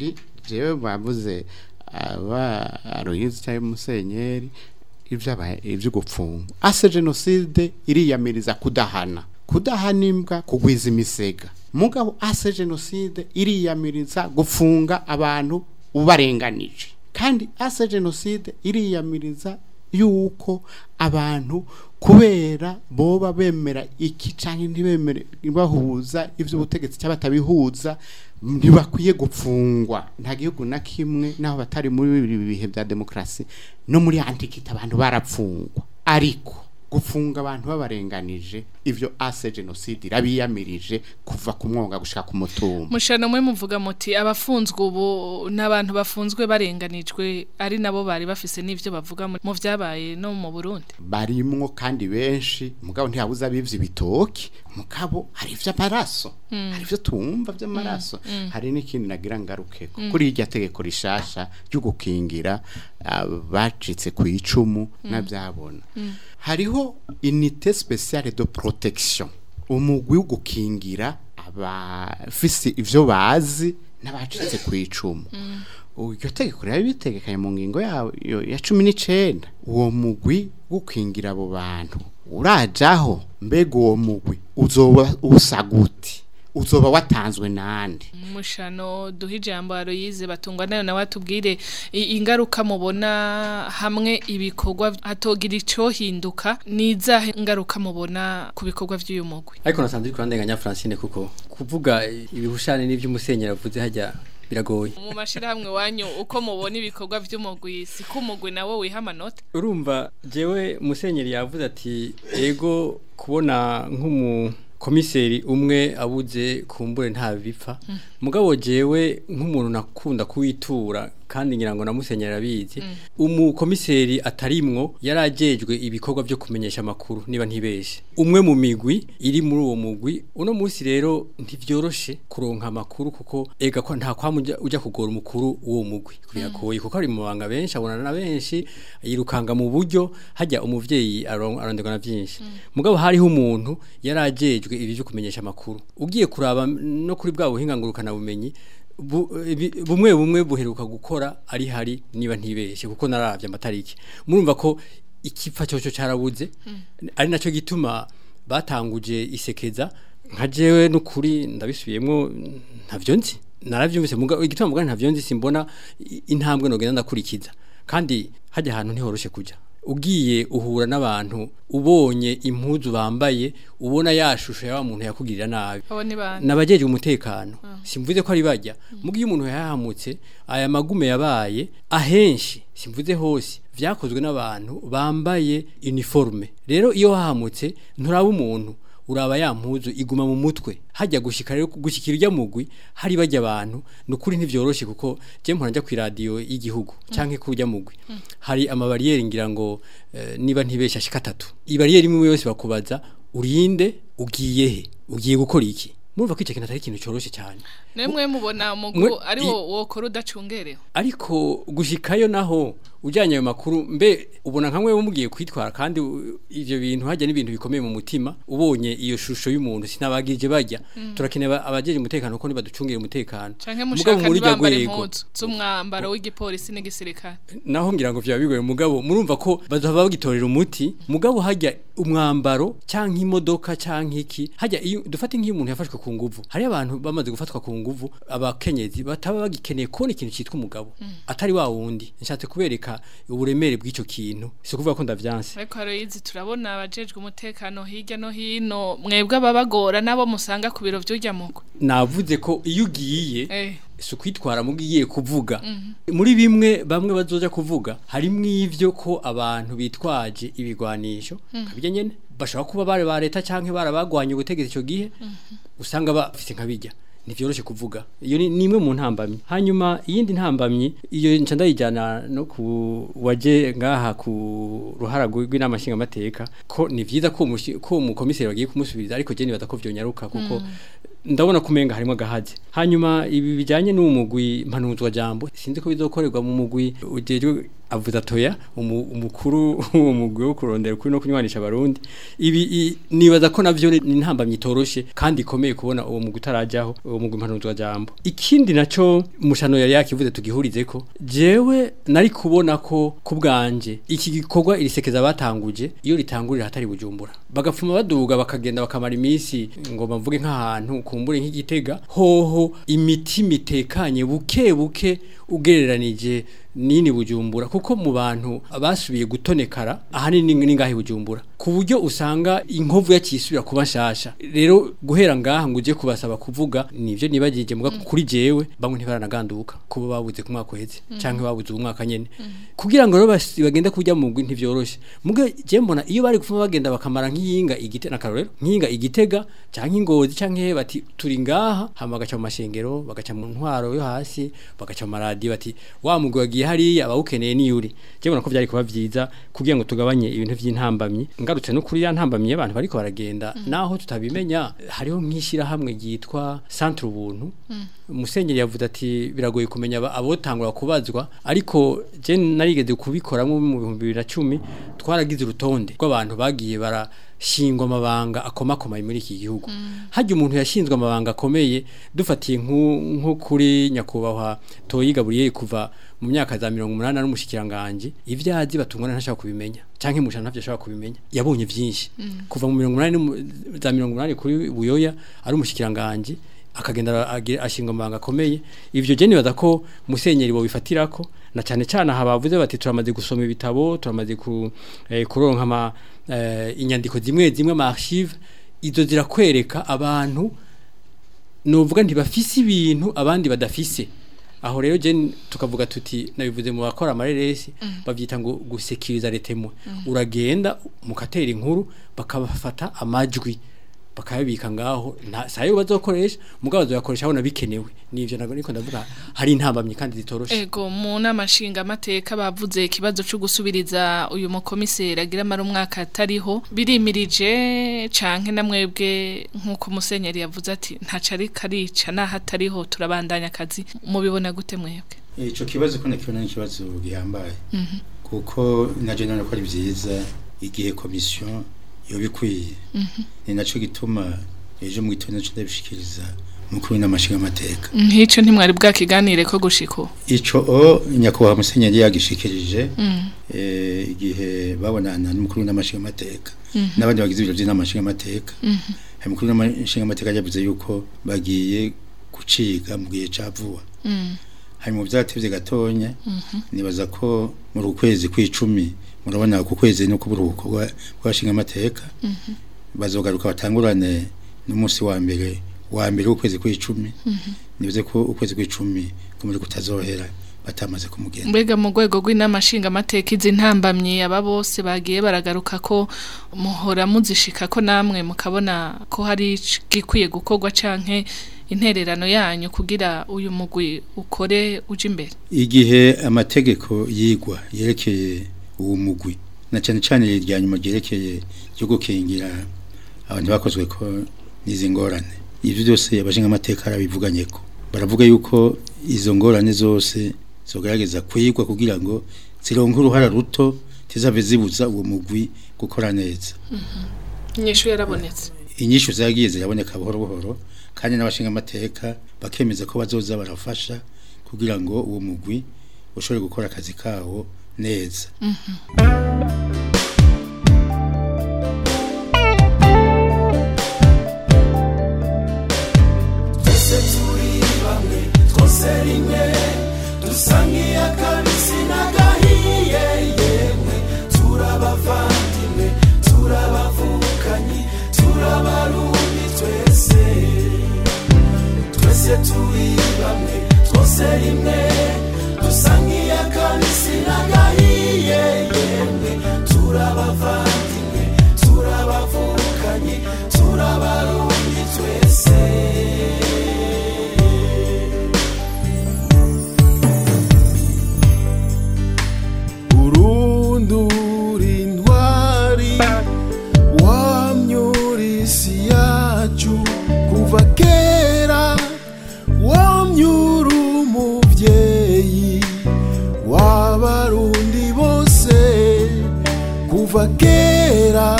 S4: jewe bavuze aba aruhizi cyangwa musenyeri ivyo ivyo gupfunga ase genocide iriyamiriza kudahana kudahana imbwa kugwiza imisega mugabo ase genocide iriyamiriza gufunga abantu ubarenganije kandi ase genocide iriyamiriza yuko abantu kubera boba bemera iki canke ntibemere bahuza ivyo ubutegetsi cyabatabihuza ntibakwiye gupfungwa nta gihugu na kimwe naho batari muri bihe bya demokrasi no muri antikita abantu barapfungwa ariko gufunga abantu babarenganije ivyo ase genocide irabiyamirije kuva ku mwonga gushika ku mutumba
S2: mushano mwe muvuga muti abafunzwe ubu n'abantu bafunzwe barenganijwe ari nabo bari bafise n'ivyo bavuga mu vyabaye no mu Burundi
S4: barimwo kandi benshi mugabo ntiyabuza bivye bitoki mugabo hari ivyo amaraso mm. hari ivyo tumva vy'amaraso mm. mm. hari n'ikindi nagira ngaruke mm. kuri irya tegeko rishasha ryo gukingira bacitse ku icumu mm. navyabona mm. hariho unité spéciale de protection umugwi wo gukingira abafise ivyo bazi n'abacitse ku icumu mm. Uyo tegeko rero bitegekanye mu ngingo yawo ya cumi n'icenda uwo mugwi gukingira abo bantu urajaho mbega uwo mugwi uzoba usaguti uzoba watanzwe nande
S2: mushano duhe ijambo Aloyize batungwa nayo nawe atubwire ingaruka mubona hamwe ibikorwa hatogira ico hinduka nizahe ingaruka mubona ku bikorwa by'uyu mugwi
S5: ariko nasanze uri kurandenganya Francine kuko kuvuga ibihushane n'ivy'umusenyera avuze hajya biragoye
S2: mu mashira hamwe wanyu uko mubona ibikorwa by'umugwi siko umugwi nawe wiha amanota
S5: urumva jewe musenyeri yavuze ati ego kubona nk'umu komiseri umwe abuze kumbure nta bipfa mm. mugabo jewe nk'umuntu nakunda kuwitura kandi ngira ngo namusenyera bizi mm. umu komiseri atarimwo yarajejwe ibikorwa byo kumenyesha makuru niba ntibeshe umwe mu migwi iri muri uwo mugwi uno munsi rero ntivyoroshe kuronka makuru kuko ega ko nta kwamuja uja kugora umukuru uwo mugwi kuriyakoye kuko ari mu banga benshi abonana na benshi yirukanga mu buryo hajya umuvyeyi arondegwa na byinshi mm. mugabo hariho umuntu yarajejwe ibi byo kumenyesha makuru ugiye kuraba no kuri bwa buhinga ngurukana bumenyi bu, bumwe bumwe buheruka gukora ari hari niba ntibeshe kuko naravye amatariki murumva ko ikipfa cyo cyo carabuze mm. ari naco gituma batanguje isekeza nka jewe n'ukuri ndabisubiyemwo ntavyo nzi naravyumvise mugabo igituma mugabo ntavyo nzi simbona intambwe no genda ndakurikiza kandi hajya ahantu ntihoroshe kuja ugiye uhura n'abantu ubonye impuzu bambaye ubona yashusho ya muntu yakugirira nabi nabajeje umutekano uh. simvuze ko ari bajya mm. mugiye umuntu yahamutse aya magume yabaye ahenshi simvuze hose vyakozwe n'abantu bambaye uniforme rero iyo hahamutse nturaba umuntu uraba ya mpuzu iguma mu mutwe hajya gushika rero gushikira ijya mugwi hari bajya abantu nukuri ntivyoroshe kuko je mpora njya ku radio y'igihugu mm. canke kujya mugwi mm. hari amabarriere ngira ngo uh, niba ntibesha shika tatu ibarriere imwe yose bakubaza urinde ugiye he ugiye gukora iki murumva ko ikintu atari ikintu cyoroshe cyane
S2: nemwe mubona mugo ari wo wokora udacungereho
S5: ariko gushikayo naho ujanye ayo makuru mbe ubona nkamwe mugiye kwitwara kandi ivyo bintu hajya n'ibintu bikomeye mu mutima ubonye iyo shusho y'umuntu sinabagije bajya mm. turakeneye abajeje umutekano ko nibaducungire umutekano
S2: mugabo muri bambara impuzu z'umwambaro w'igipolisi n'igisirikare
S5: naho ngira ngo vya bigoye mugabo murumva ko bazoba bagitorera umuti mugabo hajya umwambaro canke imodoka canke iki hajya dufate nk'iyo umuntu yafashwe ku nguvu hari abantu bamaze gufatwa ku nguvu abakenyezi bataba bagikeneye ko ikintu cyitwa umugabo mm. atari wa wundi nshatse kubereka uburemere bw'ico kintu si kuvuga ko ndavyanse
S2: ariko Aloyize turabona abajejwe umutekano hirya no hino mwebwe ababagora nabo musanga ku biro vy'urya muko
S5: navuze ko iyo ugiye eh. su kwitwara mugiye kuvuga mm -hmm. muri bimwe bamwe bazoja kuvuga harimwo ivyo ko abantu bitwaje ibigwanisho mm. kabijya nyene bashaka kuba bare ba leta canke barabagwanye ubutegetsi cyo gihe mm -hmm. usanga bafite nkabijya nivyoroshe kuvuga iyo ni nimwe mu ntambamyi hanyuma iyindi ntambamyi iyo nca ndayijana no ku waje ngaha ku ruhara rw'inama nshinga mateka ko ni vyiza ko ko mu komiseri bagiye kumusubiriza ariko je nibaza ko vyonyaruka kuko mm. ndabona kumenga harimo gahaje hanyuma ibi bijanye n'umugwi mpanuzwa jambo sinzi ko bizokorerwa mu mugwi ujejwe avuza toya umukuru uwo mugwi wo kurondera kuri no kunywanisha abarundi ibi nibaza ko navyo ni intambamye itoroshe kandi ikomeye kubona uwo mugwi utarajyaho uwo mugwi impanuro jambo ikindi naco mushano yari yakivuze tugihurize ko jewe nari kubona ko kubwanje iki gikorwa irisekeza batanguje iyo ritangurira hatari Bujumbura bagapfuma baduga bakagenda bakamara iminsi ngo bavuge nk'ahantu kumbure nk'igitega hoho imiti mitekanye buke buke ugereranije nini Bujumbura kuko mu bantu basubiye gutonekara ahanini ningahe Bujumbura ku buryo usanga inkovu yakisubira kuba nshasha rero guhera ngaha nguje kubasaba kuvuga nivyo nibagije muga mm. kuri jewe bamwe ntibaranaganduka kuba babuze ku mwaka uheze mm. canke babuze umwaka nyene mm. kugira ngo rero bagenda kujya mu ngwi ntivyoroshe muga je mbona iyo bari gufuma bagenda bakamara nk'iyinga igite na karorero nk'iyinga igitega canke ingozi canke bati turi ngaha hama bagaca mu mashengero bagaca mu ntwaro yo hasi bagaca mu maradi bati wa mugwi wagiye hari abawukeneye ni yuri je mbona ko byari kuba vyiza kugira ngo tugabanye ibintu vy'intambamyi ngarutse no kuri ya ntambamyi abantu bariko baragenda mm. naho tutabimenya hariho nkishira hamwe gitwa centre ubuntu mm. Musenyeri yavuze ati biragoye kumenya abotangura kubazwa ariko je narigeze kubikoramo mu bihumbi bibiri na cumi twaragize urutonde rw'abantu bagiye bara shingwa amabanga akomakoma muri iki gihugu mm. hajye umuntu yashinzwe amabanga akomeye dufatiye nko kuri nyakubahwa Toyi Gabriel kuva mu myaka za mirongo umunani n'umushikiranganje ivyazi batungana ntashaka kubimenya canke musha ntavyo ashaka kubimenya yabonye vyinshi mm. kuva mu mirongo umunani za mirongo umunani kuri Buyoya ari umushikiranganje akagenda ashingwa amabanga akomeye ivyo je nibaza ko musenyeri bo bifatirako na cyane cyane habavuze bati turamaze gusoma ibitabo turamaze ku eh, kuronka ama eh, inyandiko zimwe zimwe ma archive izo zirakwereka abantu novuga ntibafise ibintu abandi badafise aho rero je tukavuga tuti nabivuze mu bakora amareresi mm. bavyita ngo gusekiriza letemwe mm. uragenda mukatera inkuru bakabafata amajwi bakabika ngaho sayo bazokoresha mugabo bazoyakoresha abona bikenewe nivyo nago niko ndavuga hari intambamye kandi zitoroshe
S2: ego mu namashinga amateka bavuze ikibazo cyo gusubiriza uyu mukomiseri agira mara umwaka atariho birimirije canke namwebwe nkuko musenyeri yavuze ati ntacari karica naho atariho turabandanya akazi mubibona gute mwebwe
S8: ico kibazo ko nakibona n'ikibazo gihambaye mm -hmm. kuko naje none ko ari vyiza igihe commission yobikwiye mm -hmm. ni naco gituma ejo mu gitondo cyo ndabishikiriza mukuru n'amashinga amateka
S2: nk'ico ntimwari bwakiganire ko gushiko
S8: ico o nyakubahwa musenyeri yagishikirije mm. eh igihe babonana n'umukuru n'amashinga amateka mm -hmm. n'abandi bagize ibiro by'amashinga amateka mm -hmm. mukuru n'amashinga amateka yavuze yuko bagiye guciga mu gihe cavuwa mm. hari mu byatevye gatonya mm -hmm. nibaza ko mu rukwezi kw'icumi murabona ku kwezi no kuburuko kwashinga amateka mm -hmm. bazogaruka batangurane n'umunsi wa mbere wa mbere ukwezi kw'icumi mm -hmm. nibuze ko ukwezi kw'icumi kumuri kutazohera batamaze kumugenda
S2: mbega mu rwego rw'inamashinga amateka izi ntambamye aba bose bagiye baragaruka ko muhora muzishika ko namwe mukabona ko hari gikwiye gukorwa canke intererano yanyu kugira uyu mugwi ukore uje imbere
S8: igihe amategeko yigwa yerekeye uwo mugwi na cyane cyane irya nyuma ryerekeye cyo gukingira abantu bakozwe ko nizi ngorane ivyo byose abashinga amateka arabivuganye ko baravuga yuko izo ngorane zose zogerageza kwigwa kugira ngo zironke uruhara ruto tizave zibuza uwo mugwi gukora neza
S2: mhm inyishu yarabonetse
S8: inyishu zagiye ziraboneka buhoro buhoro kandi n'abashinga amateka bakemeza ko bazoza barafasha kugira ngo uwo mugwi ushobore gukora akazi kawo neza mhm
S9: Seringe dusangiye kabisi nagahiye yemwe turabavandimwe turabavukanye turabarundi twese twese turi bamwe twose rimwe dusangiye kabisi nagahiye yemwe kuva kera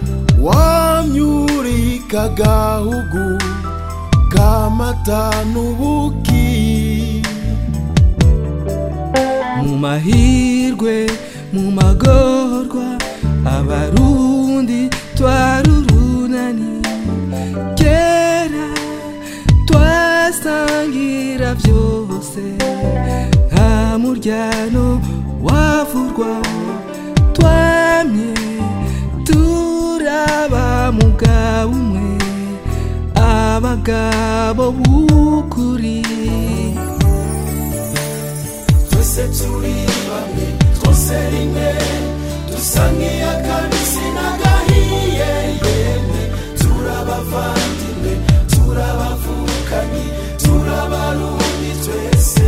S9: wamyurika gahugu kamata n'ubuki mu mahirwe mu magorwa abarundi twarurunani kera twasangira byose nta muryano wavurwa twamye turaba mugabo umwe abagabo b'ukuri twese turi bamwe twose rimwe dusa nk'iy'akabisi n'agahiye yemwe turabavandimwe turabavukanye turabarundi twese.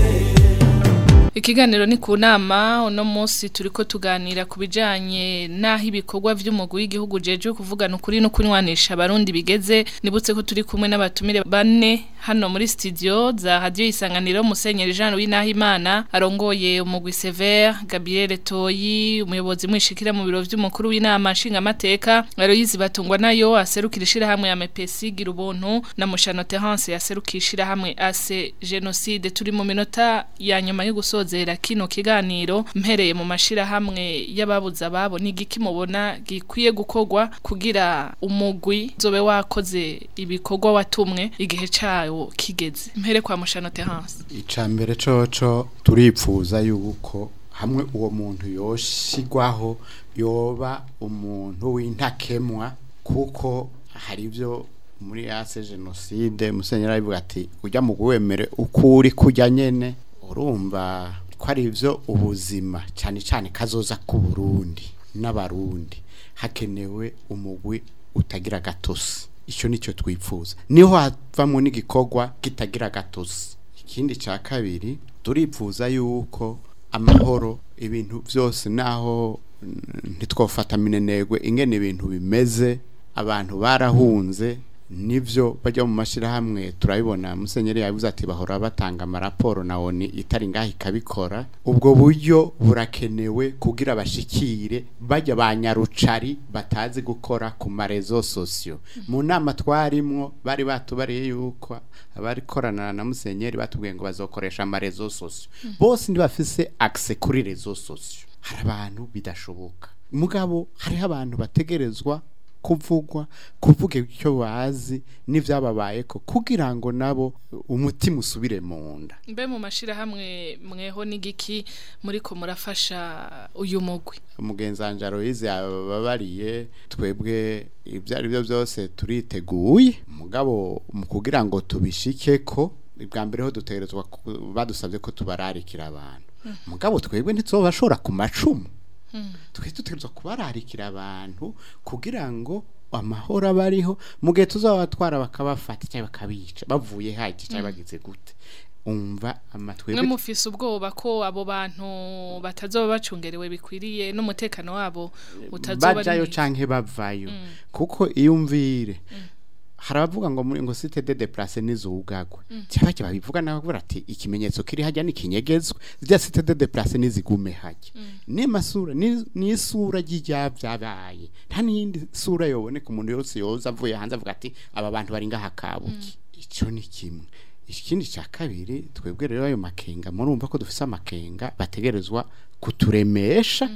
S2: Ikiganiro ni ku nama uno munsi turiko tuganira ku bijanye naho ibikorwa vy'umugwi w'igihugu jeje kuvugana ukuri no kunywanisha abarundi bigeze. Nibutse ko turi kumwe n'abatumire bane hano muri studio za Radio Isanganiro. Musenyeri Jean Louis Nahimana arongoye umugwi Sever, Gabriel Toyi umuyobozi mwishikira mu biro vy'umukuru w'inama nshinga mateka, Aloyizi Batungwa nayo aserukirishira hamwe ya M P S gira ubuntu na Mushano Terence yaserukishira hamwe ase genocide. Turi mu minota ya nyuma yo gusozera kino kiganiro mpereye mu mashira hamwe y'ababuza babo ni giki mubona gikwiye gukogwa kugira umugwi zobe wakoze ibikorwa watumwe igihe cayo kigeze. Mpere kwa Mushano Terence.
S4: Icambere coco turipfuza yuko hamwe uwo muntu yoshigwaho yoba umuntu w'intakemwa kuko hari ivyo muri ase genocide musenyera bivuga ati ujya mu gwemere ukuri kujya nyene urumva ko ari ivyo ubuzima cyane cyane kazoza ku Burundi n'abarundi hakenewe umugwi utagira gatosi. Icyo nicyo twipfuza niho havamwe n'igikorwa kitagira gatosi. Ikindi ca kabiri turipfuza yuko amahoro ibintu byose naho ntitwofata minenegwe ingene ibintu bimeze abantu barahunze nivyo bajya mu mashira hamwe turabibona musenyeri yavuze ati bahora batanga amaraporo na oni itari ngaho ikabikora. Ubwo buryo burakenewe kugira bashikire bajya banyarucari batazi gukora ku marezo sosio. Mu nama twarimwo bari batubariye yuko abari korana na musenyeri batubwiye ngo bazokoresha amarezo sosio bose ndi bafise access kuri rezo sosio. Hari abantu bidashoboka mugabo hari abantu bategerezwa kuvugwa kuvuga icyo bazi n'ivyababaye ko kugira ngo nabo umutima usubire mu nda.
S2: Mbe mu mashira hamwe mweho nigiki muri ko murafasha uyu mugwi?
S4: Umugenza Aloyizi yababariye twebwe ibyari byo byose turiteguye mugabo mu kugira ngo tubishike ko ibwa mbere ho dutegerezwa badusabye ko tubararikira abantu mugabo twebwe ntizobashora ku macumu twe tutegerezwa kubararikira abantu kugira ngo amahoro abariho mu gihe tuzabatwara bakabafata cyangwa bakabica bavuye haje cyangwa bagize gute. Umva amatwebwe
S2: mwe mufise ubwoba ko abo bantu batazoba bacungerewe bikwiriye n'umutekano wabo utazoba
S4: bajayo canke bavayo kuko iyo umvire haravuga ngo muri ngo site de déplacer nizugagwa cyabake babivuga navuga ati ikimenyetso kiri hajya nikinyegezwe zya site de déplacer nizigume hajya ni masura ni isura y'ijya byabaye nta nindi sura yoboneka umuntu yose yoza avuye hanze avuga ati aba bantu bari ngaha kabuki. Ico ni kimwe. Ikindi cya kabiri twebwe rero ayo makenga murumva ko dufise amakenga bategerezwa kuturemesha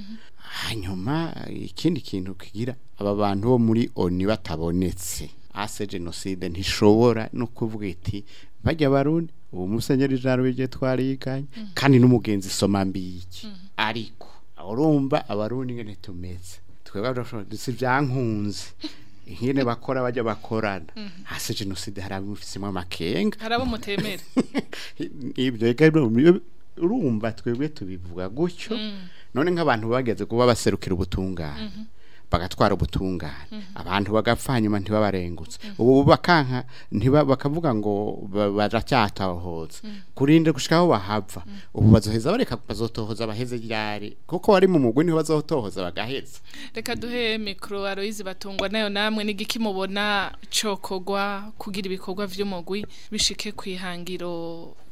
S4: hanyuma ikindi kintu kigira aba bantu bo muri oni batabonetse ase genocide ntishobora no kuvuga iti bajya barundi ubu musenyeri Jean Louis twariganye kandi n'umugenzi soma mbiki ariko urumva abarundi ngene tumeze twebwe dufise byankunze ihene bakora bajya bakorana ase genocide harabufisemo amakenga
S2: harabo mutemera
S4: ibyo ega urumva twebwe tubivuga gutyo none nk'abantu bageze kuba baserukira ubutungane bagatwara ubutungane abantu bagapfa hanyuma ntibabarengutse ubu bakanka ntiba bakavuga ngo baracyatahoza kurinde gushikaho bahava ubu bazoheza bareka bazotohoza baheze ryari kuko wari mu mugwi niho bazotohoza bagaheza.
S2: Reka duhe micro Aloyizi Batungwa nayo namwe n'igiki mubona cokogwa kugira ibikorwa vy'umugwi bishike kwihangiro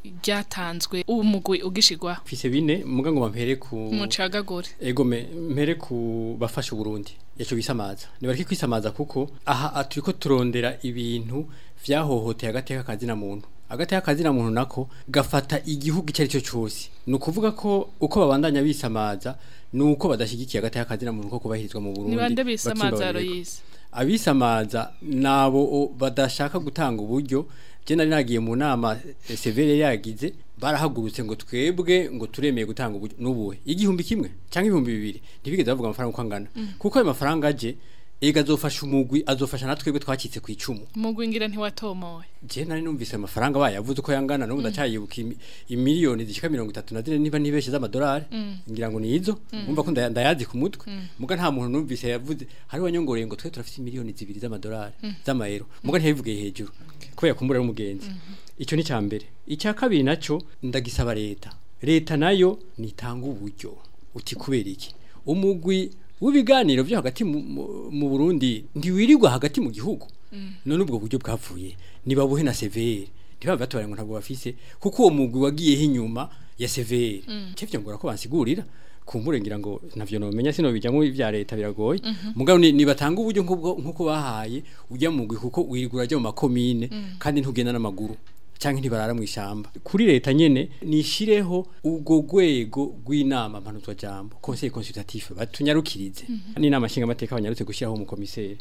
S2: ryatanzwe ubu mugwi ugishigwa
S5: fise bine muga ngo bampere ku
S2: mucagagore
S5: ego me mpere ku bafasha Burundi yaco bisamaza nibareke kwisamaza kuko aha turiko turondera ibintu vyahohoteye agateka kazina muntu agateka kazina muntu nako gafata igihugu icari cyo cyose nukuvuga ko uko babandanya bisamaza nuko badashigikiye agateka kazina muntu ko kubahirizwa mu Burundi
S2: nibande bisamaza royise
S5: abisamaza nabo badashaka gutanga uburyo je nari nagiye mu nama severe yagize barahagurutse ngo twebwe ngo turemeye gutanga uburyo nubuwe igihumbi kimwe cyangwa ibihumbi bibiri ntibigeze bavuga amafaranga uko angana mm. kuko ayo mafaranga aje ega azofasha umugwi azofasha natwebwe twacitse ku icumu
S2: umugwi ngira ntiwatomoye
S5: je nari numvise amafaranga bayavuze uko yangana no ndacayibuka imiliyoni zishika mirongo itatu na zine niba nibeshe z'amadolari mm. ngira ngo nizo umva ko ndayazi ku mutwe mm. muga nta muntu numvise yavuze hari wanyongoreye ngo twe turafite imiliyoni zibiri z'amadolari mm. z'amayero muga ntiyabivugiye hejuru kubera kumbura umugenzi mm -hmm. ico ni cyambere icya kabiri naco ndagisaba leta leta nayo nitanga uburyo uti kubera iki umugwi ubiganiro byo hagati mu Burundi ndiwirirwa hagati mu gihugu mm. none ubwo buryo bwavuye nibabuhe na severe ntibava batwara ngo ntabwo bafise kuko uwo mugwi wagiye inyuma ya severe mm. cyevyo ngora ko bansigurira kumbure ngira ngo navyo no menya sino bijya mu bya leta biragoye mm -hmm. mugabo nibatanga uburyo nkuko bahaye ujya mugwi kuko wirigura ryo mu makomine mm. kandi ntugenda n'amaguru cyangwa ntibarara mu ishamba kuri leta nyene nishireho ubwo gwego rw'inama mpanuzwa jambo conseil consultatif batunyarukirize mm -hmm. ni nama shinga amateka abanyarutse gushiraho mu komiseri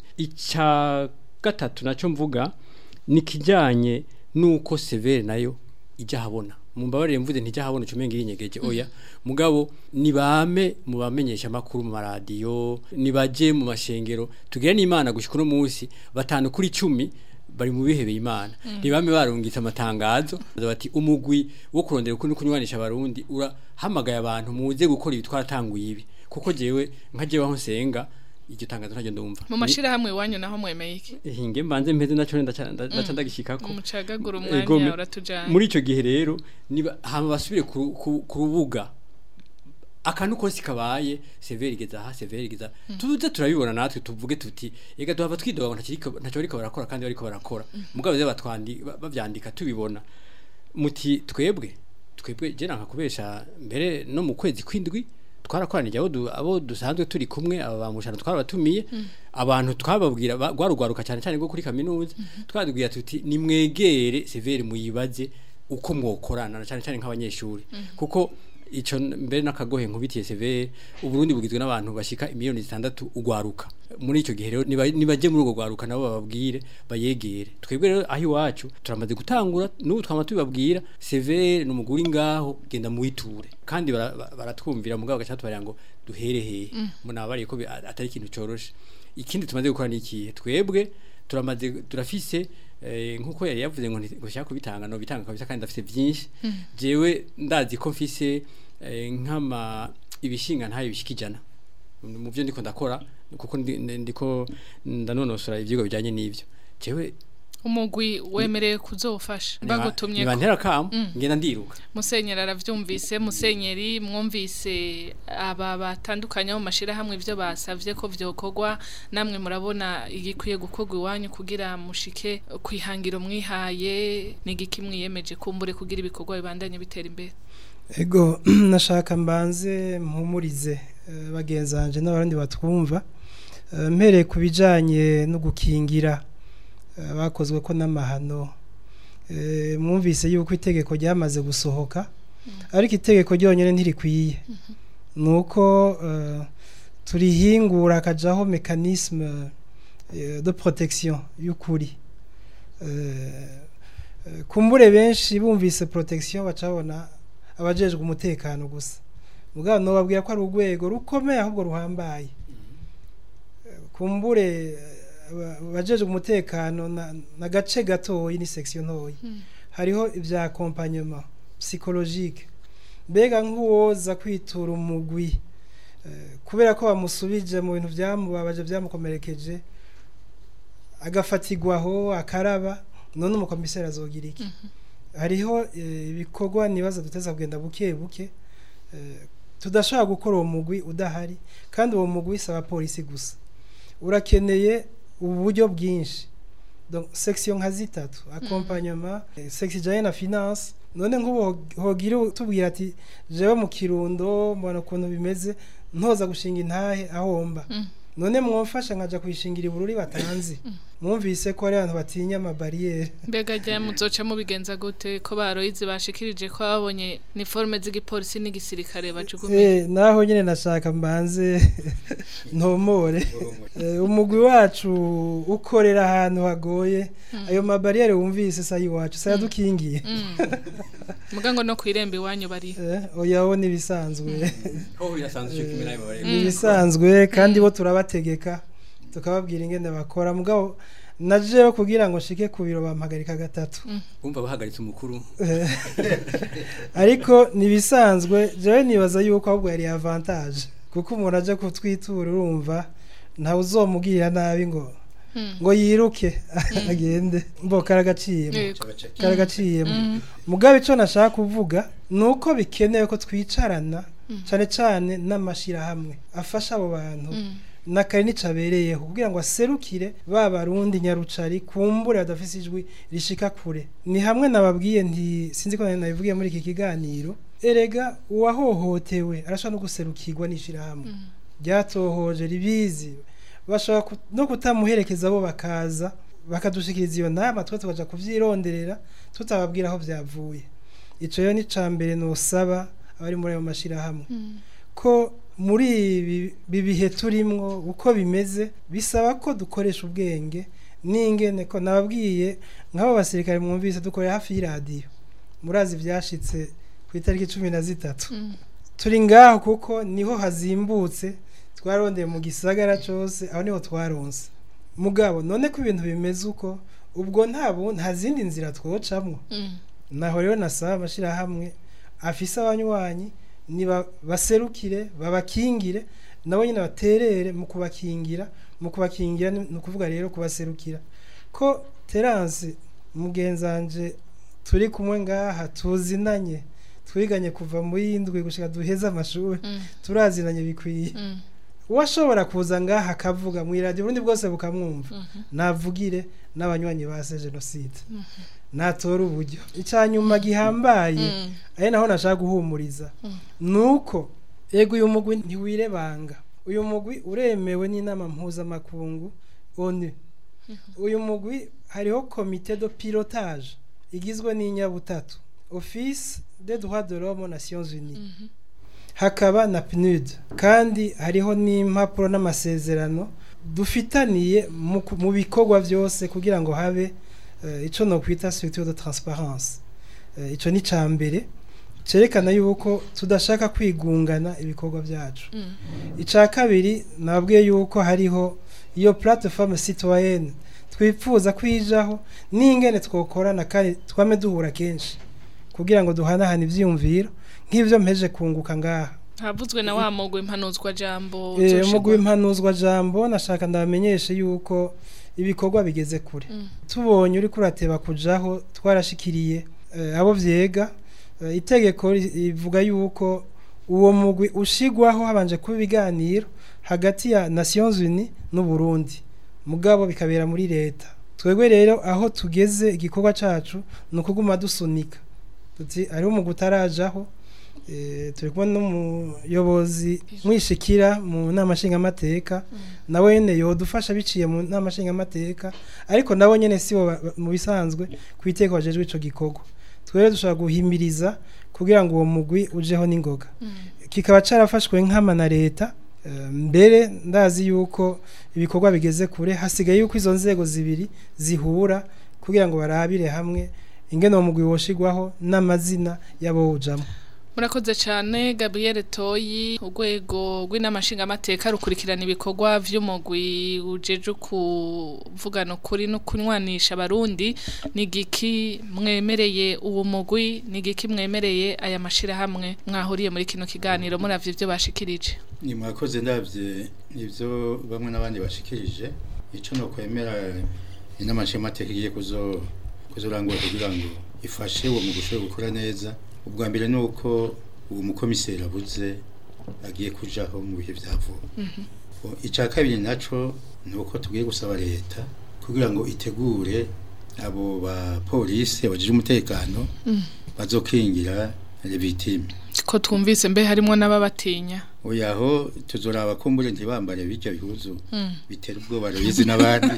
S5: ica gatatu naco mvuga nikijanye nuko severe nayo ijya habona mumbabarire mvuze ntijya habona cumenga irinyegeje oya mugabo nibame mu bamenyesha makuru mu radio nibaje mu mashengero tugira n'Imana gushika no munsi batanu kuri cumi bari mu bihebe Imana mm. nibame barungitse amatangazo bati umugwi wo kurondera uko kunywanisha abarundi urahamagaye abantu muze gukora ibitwaratanguye ibi kuko jewe nkaje waho nsenga iryo tangazo ntajye ndumva
S2: mu mashira hamwe wanyu naho mwemeye iki
S5: hinge mbanze mpeze naco ndaca ndagishikako
S2: umucagagura umwanya uratujanye
S5: muri ico gihe rero niba hama basubire ku rubuga akantu kose kabaye severe igeza ha severe igeza mm. tuze turabibona natwe tuvuge tuti ega duhava twidoba ntacyo ntacyo ariko barakora kandi ariko barakora mm. mugabo ze batwandi bavyandika tubibona muti twebwe twebwe je nanka kubesha mbere no mu kwezi kwindwi twarakoranije abo abo dusanzwe turi kumwe aba bamushana twarabatumiye mm. abantu twababwira gwarugwaruka cyane cyane go kuri kaminuza mm -hmm. twadubwira tuti ni mwegere severe muyibaze uko mwokorana cyane cyane nk'abanyeshuri mm. kuko ico mbere nakagohe nkubitiye severe uburundi bugizwe n'abantu bashika imiliyoni zitandatu ugwaruka muri ico gihe rero nibaje muri ugo gwaruka nabo bababwire bayegere twebwe rero ahi wacu turamaze gutangura n'ubu twama tubabwira severe n'umuguri ngaho genda muwiture kandi baratwumvira bara mugabo gacatu bari ngo duhere he mm. munabari ko atari ikintu coroshe ikindi tumaze gukora niki twebwe turamaze turafise eh, nkuko yari yavuze ngo ngoshaka kubitanga no bitanga kabisa kandi ndafise byinshi mm. jewe ndazi ko mfise eh, nkama ibishinga ntaye bishikijana mu byo ndiko ndakora kuko ndiko ndanonosora ivyigo bijanye n'ivyo jewe
S2: umugwi wemereye kuzofasha bagutumye
S5: ko ntera kam mm. ngenda ndiruka
S2: musenyeri aravyumvise musenyeri mwumvise aba batandukanye mu mashira hamwe ivyo basavye ko vyokogwa namwe murabona igikwiye gukogwa iwanyu kugira mushike kwihangiro mwihaye nigiki mwiyemeje kumbure kugira ibikorwa bibandanye bitera imbere
S3: ego nashaka mbanze mpumurize uh, bagenzanje n'abandi batwumva uh, mpereye kubijanye no gukingira bakozwe ko n'amahano eh mwumvise yuko itegeko ryamaze gusohoka ariko itegeko ryonyene ntirikwiye nuko uh, turihingura kajaho mécanisme uh, de protection y'ukuri uh, kumbure benshi bumvise protection bacabona abajejwe umutekano gusa mugabo no babwira ko ari urwego rukomeye ahubwo ruhambaye kumbure bajeje umutekano na, na gace gato ni section ntoyi hmm. hariho ibya accompagnement psychologique mbega nk'uwoza kwitura umugwi uh, kubera ko bamusubije mu bintu byamubabaje byamukomerekeje agafatigwaho akaraba none umukomiseri azogira iki mm -hmm. hariho ibikorwa uh, nibaza duteza kugenda buke buke uh, tudashaka gukora uwo mugwi udahari kandi uwo mugwi saba polisi gusa urakeneye uburyo bwinshi donc section nka zitatu accompagnement mm. section janye na finance none nk'ubu hogira tubwira ati jewe mu Kirundo mbona ukuntu bimeze ntoza gushinga intahe ahomba none mwofasha nkaja kwishingira ibururi batanzi mwumvise ko ari abantu batinya ama barriere
S2: mbega je muzoca mubigenza gute ko baroyize bashikirije ko babonye ni forme z'igipolisi n'igisirikare bajugumiye
S3: eh naho nyene nashaka mbanze ntomore umugwi wacu ukorera ahantu hagoye ayo ma barriere wumvise sayi wacu saya dukingiye
S2: mugango no kwirembe iwanyu bari
S3: eh oyaho nibisanzwe
S5: ho birasanzwe kimera ayo barriere
S3: nibisanzwe kandi bo turabategeka tukababwira ingene bakora mugabo najewe kugira ngo shike ku biro bampagarika gatatu
S5: umva bahagaritse umukuru
S3: ariko nibisanzwe jewe nibaza yuko ahubwo yari avantage kuko umuntu aje kutwitura urumva nta uzomugirira nabi ngo ngo yiruke agende mbo karagaciye karagaciye mugabe ico nashaka kuvuga nuko bikenewe ko twicarana cyane cyane n'amashira hamwe afasha abo bantu nakari nicabereyeho kugira ngo aserukire babarundi nyarucari kumbure adafise ijwi rishika kure ni hamwe nababwiye nti sinzi ko nabivugiye muri iki kiganiro erega uwahohotewe arashobora no guserukirwa nishira hamwe byatohoje ribizi bashaka no kutamuherekeza bo bakaza bakadushikiriza iyo nama twe tukaja kuvyironderera tutababwira aho byavuye ico yo ni cambere no saba abari muri ayo mashira hamwe ko muri ibi bihe turimwo uko bimeze bisaba ko dukoresha ubwenge n'ingene ko nababwiye nk'abo basirikare mwumvise dukorera hafi y'iradiyo murazi byashitse ku itariki cumi na zitatu turi ngaho kuko niho hazimbutse twarondeye mu gisagara cyose aho niho twaronse mugabo none ko ibintu bimeze uko ubwo ntabwo nta zindi nzira twocamwo naho rero nasaba amashira hamwe afise abanywanyi niba baserukire babakingire nabo nyine baterere mu kubakingira mu kubakingira no kuvuga rero kubaserukira ko Terence mugenzanje turi kumwe ngaha tuzinanye twiganye kuva mu yindwi gushika duheza amashuri turazinanye bikwiye washobora kuza ngaha akavuga mu radio urundi bwose bukamwumva navugire n'abanywanyi base genocide natora uburyo icyanyuma gihambaye ari naho nashaka guhumuriza nuko ego uyu mugwi ntiwirebanga uyu mugwi uremewe n'inama mpuzamakungu onu uyu mugwi hariho komite de pilotage igizwe n'inyabutatu office des droits de l'homme aux Nations Unies hakaba na P N U D kandi hariho n'impapuro n'amasezerano dufitaniye mu bikorwa byose kugira ngo habe Uh, ico no kwita structure de transparence uh, ico ni cambere cerekana yuko tudashaka kwigungana ibikorwa byacu mm. ica kabiri nabwiye yuko hariho iyo plateforme citoyenne twipfuza kwijaho n'ingene twokorana kandi twame duhura kenshi kugira ngo duhanahane ivyumviro nk'ivyo mpeje kunguka ngaha
S2: havuzwe na wa mugwi impanuzwa jambo
S3: eh mugwi impanuzwa jambo nashaka ndamenyeshe yuko ibikorwa bigeze kure mm. tubonye uri kurateba kujaho twarashikiriye uh, abo vyega uh, itegeko ivuga yuko uwo mugwi ushigwaho habanje kubiganiro hagati ya Nations Unies n'u Burundi mugabo bikabera muri leta twegwe rero aho tugeze igikorwa cacu no kuguma dusunika tuti ari mu gutarajaho eh turi kubona n'umuyobozi mwishikira mu nama nshinga amateka mm. nawe nyene yo dufasha biciye mu nama nshinga amateka ariko nabo nyene sibo mu bisanzwe kwiteka wajejwe ico gikorwa twere dushaka guhimiriza kugira ngo uwo mugwi ujeho n'ingoga mm. kikaba carafashwe nk'ama na leta uh, mbere ndazi yuko ibikorwa bigeze kure hasigaye yuko izo nzego zibiri zihura kugira ngo barabire hamwe ingene uwo mugwi woshigwaho n'amazina yabo ujamo
S2: murakoze cyane Gabriel Toyi urwego rw'inamashinga amateka rukurikirana ibikorwa vy'umugwi ujeje kuvugana kuri no kunywanisha abarundi nigiki mwemereye uwo mugwi nigiki mwemereye aya mashira hamwe mwahuriye muri kino kiganiro muravye ivyo bashikirije
S8: ni mwakoze ndavye ivyo bamwe n'abandi bashikirije ico no kwemera inamashinga amateka igiye kuzo kuzorangura kugira ngo ifashe uwo mugwi ushobore gukora neza ubwa mbere nuko uwo mukomiseri abuze agiye kujaho mu bihe byavuye mhm icya kabiri naco nuko tugiye gusaba leta kugira ngo itegure abo ba polisi abajije umutekano
S2: Mm.
S8: bazokingira les victimes
S2: ko twumvise mbe harimo n'ababatinya
S8: oyaho tuzoraba kumbure ntibambare bijya bihuzu
S2: Mm.
S8: bitera ubwoba ruyizi n'abandi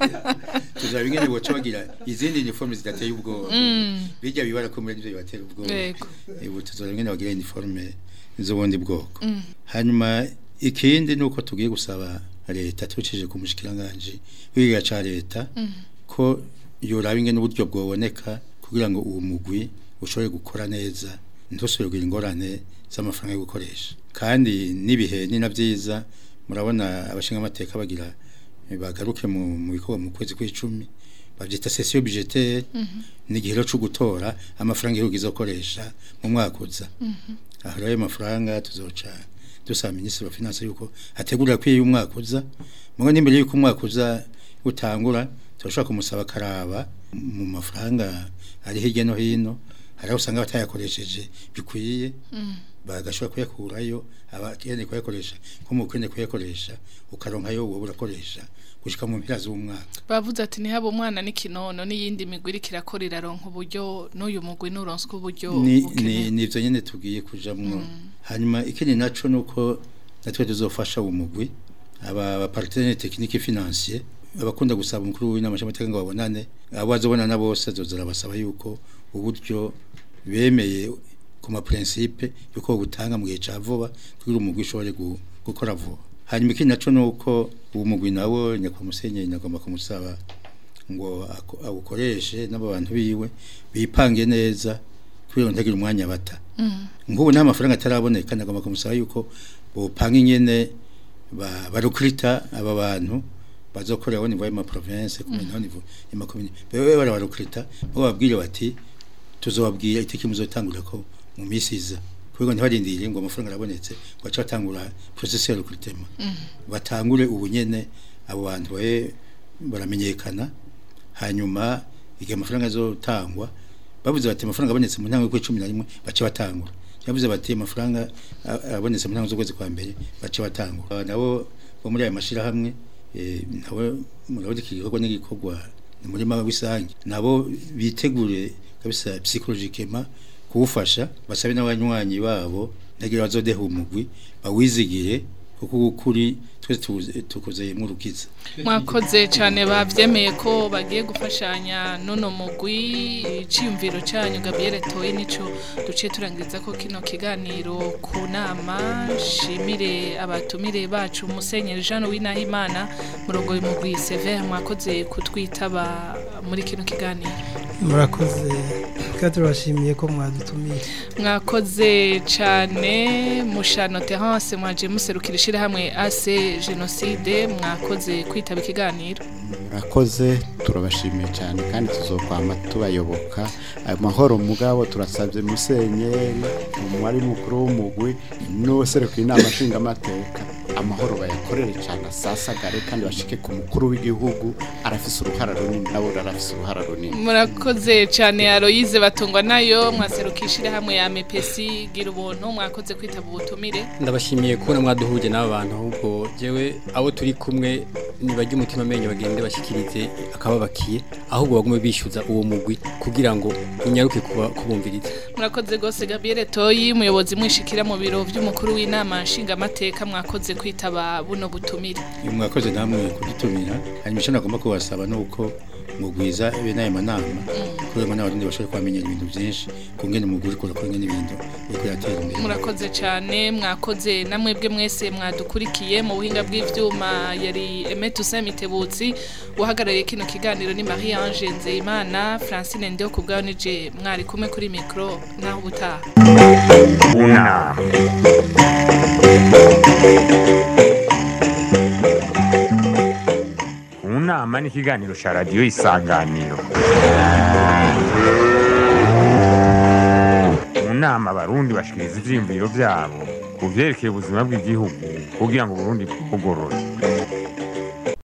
S8: tuzabingene boca bagira izindi uniforme zidateye ubwoba
S2: Mm.
S8: bijya bibara kumbure n'ivyo bibatera ubwoba
S2: Yego.
S8: ubu tuzabingene bagira uniforme z'ubundi bwoko
S2: Mm.
S8: hanyuma ikindi nuko tugiye gusaba leta tucije ku mushikiranganje wiga ca leta
S2: Mm.
S8: ko yoraba ingene uburyo bwoboneka kugira ngo uwo mugwi ushobore gukora neza ntosubire kugira ingorane z'amafaranga yo gukoresha kandi nibihe ni navyiza murabona abashinga amateka bagira bagaruke mu mu bikorwa mu kwezi kw'icumi bavyita session budgetaire
S2: Mhm.
S8: ni igihero cyo gutora amafaranga igihugu izokoresha mu mwaka uza
S2: Mhm.
S8: aho rero ayo mafaranga tuzoca dusaba minisitiri wa finance yuko ategurira kwiye umwaka uza mugo n'imbere yuko umwaka uza utangura turashaka kumusaba karaba mu mafaranga ari hirya no hino hari aho usanga batayakoresheje bikwiye
S2: Mm.
S8: bagashobora kuyakurayo abakene kuyakoresha nko mu kene kuyakoresha ukaronka yo wowe urakoresha gushika mu mpira z'umwaka
S2: bavuze ati ntihaba umwana n'ikinono n'iyindi migwi iri kirakorera ronka uburyo n'uyu mugwi n'uronswe uburyo
S8: ni
S2: bukenewe.
S8: ni nivyo nyene tugiye kujamwo hanyuma ikindi naco nuko natwe tuzofasha umugwi aba ba partenaire technique financier abakunda gusaba umukuru w'inama y'amateka ngo babonane abo bazobonana bose azozera basaba yuko uburyo bemeye ku ma principe yuko butanga mu gihe ca vuba kugira umugwi ushobore gu- gukora vuba hanyuma ikindi naco nuko uwo mugwi nawo nyakwamusenyeri nagomba kumusaba ngo ako- awukoreshe n'abo bantu biwe bipange neza kugira ngo ntagire umwanya bata
S2: Mm.
S8: nk'ubu nta mafaranga ataraboneka nagomba kumusaba yuko bopanga ingene ba- barukrita aba bantu bazokorera au niveau y'ama province kumwe
S2: Mm.
S8: au niveau y'ama commune bewe barabarukrita bo babwire bati tuzobabwira itiki muzotangura ko mu misi iza kuko ntibarindiriye ngo amafaranga arabonetse baca batangura process ya recruitment
S2: Mm.
S8: batangure ubunyene abo bantu bae baramenyekana hanyuma igihe amafaranga azotangwa bavuze bati amafaranga abonetse mu ntango y'ukwezi cumi na rimwe bace batangura yavuze bati amafaranga a- abonetse mu ntango z'ukwezi kwa mbere bace batangura nabo bo muri aya mashira hamwe eh, nabo murabona iki gikorwa n'igikorwa ni muri mawe wisange nabo bitegure kabisa psychologiquement kuwufasha basabe n'abanywanyi babo nagira bazodeha umugwi bawizigire kuko kuri twese tuze- tukoze mu rukiza
S2: mwakoze cyane bavyemeye ko bagiye gufashanya nono mugwi iciyumviro cyanyu Gabriel Toyi nico duciye turangiriza ko kino kiganiro ku nama shimire abatumire bacu Musenyeri Jean Uwinahimana murongo y'umugwi Sever mwakoze kutwitaba muri kino kiganiro
S3: murakoze kandi turabashimiye ko mwadutumiye
S2: mwakoze cyane mushano Terence mwaje muserukira ishirahamwe A C Genocide mwakoze kwitaba ikiganiro
S4: murakoze turabashimiye cyane kandi tuzokwama tubayoboka ayo mahoro mugabo turasabye musenyeri umwari mukuru w'umugwi n'userukira inama nshingamateka amahoro bayakorere cyane asasagare kandi bashike ku mukuru w'igihugu arafise uruhara runini nawe arafise uruhara runini
S2: murakoze cyane Aloyize batungwa nayo mwaserukishire hamwe ya M P C gira ubuntu mwakoze kwitaba ubutumire
S5: ndabashimiye kubona mwaduhuje n'aba bantu ahubwo jewe abo turi kumwe nibajya umutima amenyo bagende bashikirize akababakiye ahubwo bagume bishyuza uwo mugwi kugira ngo unyaruke kuba kubumviriza
S2: murakoze gose Gabriel Toyi umuyobozi mwishikira mu biro by'umukuru w'inama nshingamateka mwakoze kwitaba buno butumire
S8: uyu mwakoze namwe kudutumira hanyuma icyo nagomba kubasaba nuko mugwiza bene aya manama kugira ngo n'abarundi bashobore kwamenyera ibintu byinshi kungene umuguri kora kungene ibintu biko yatera imbere
S2: murakoze cyane mwakoze namwebwe mwese mwadukurikiye mu buhinga bw'ivyuma yari Emetu Samitebutsi uhagarariye kino kiganiro ni Marie Ange Nzeyimana Francine Ndio kubgaho nije mwari kumwe kuri micro naho butaha
S1: Una. Unama ni ikiganiro cya radiyo Isanganiro. Mu nama abarundi bashikiriza ivyiyumviro vyabo ku vyerekeye ubuzima bw'igihugu kugira ngo Burundi bugorore.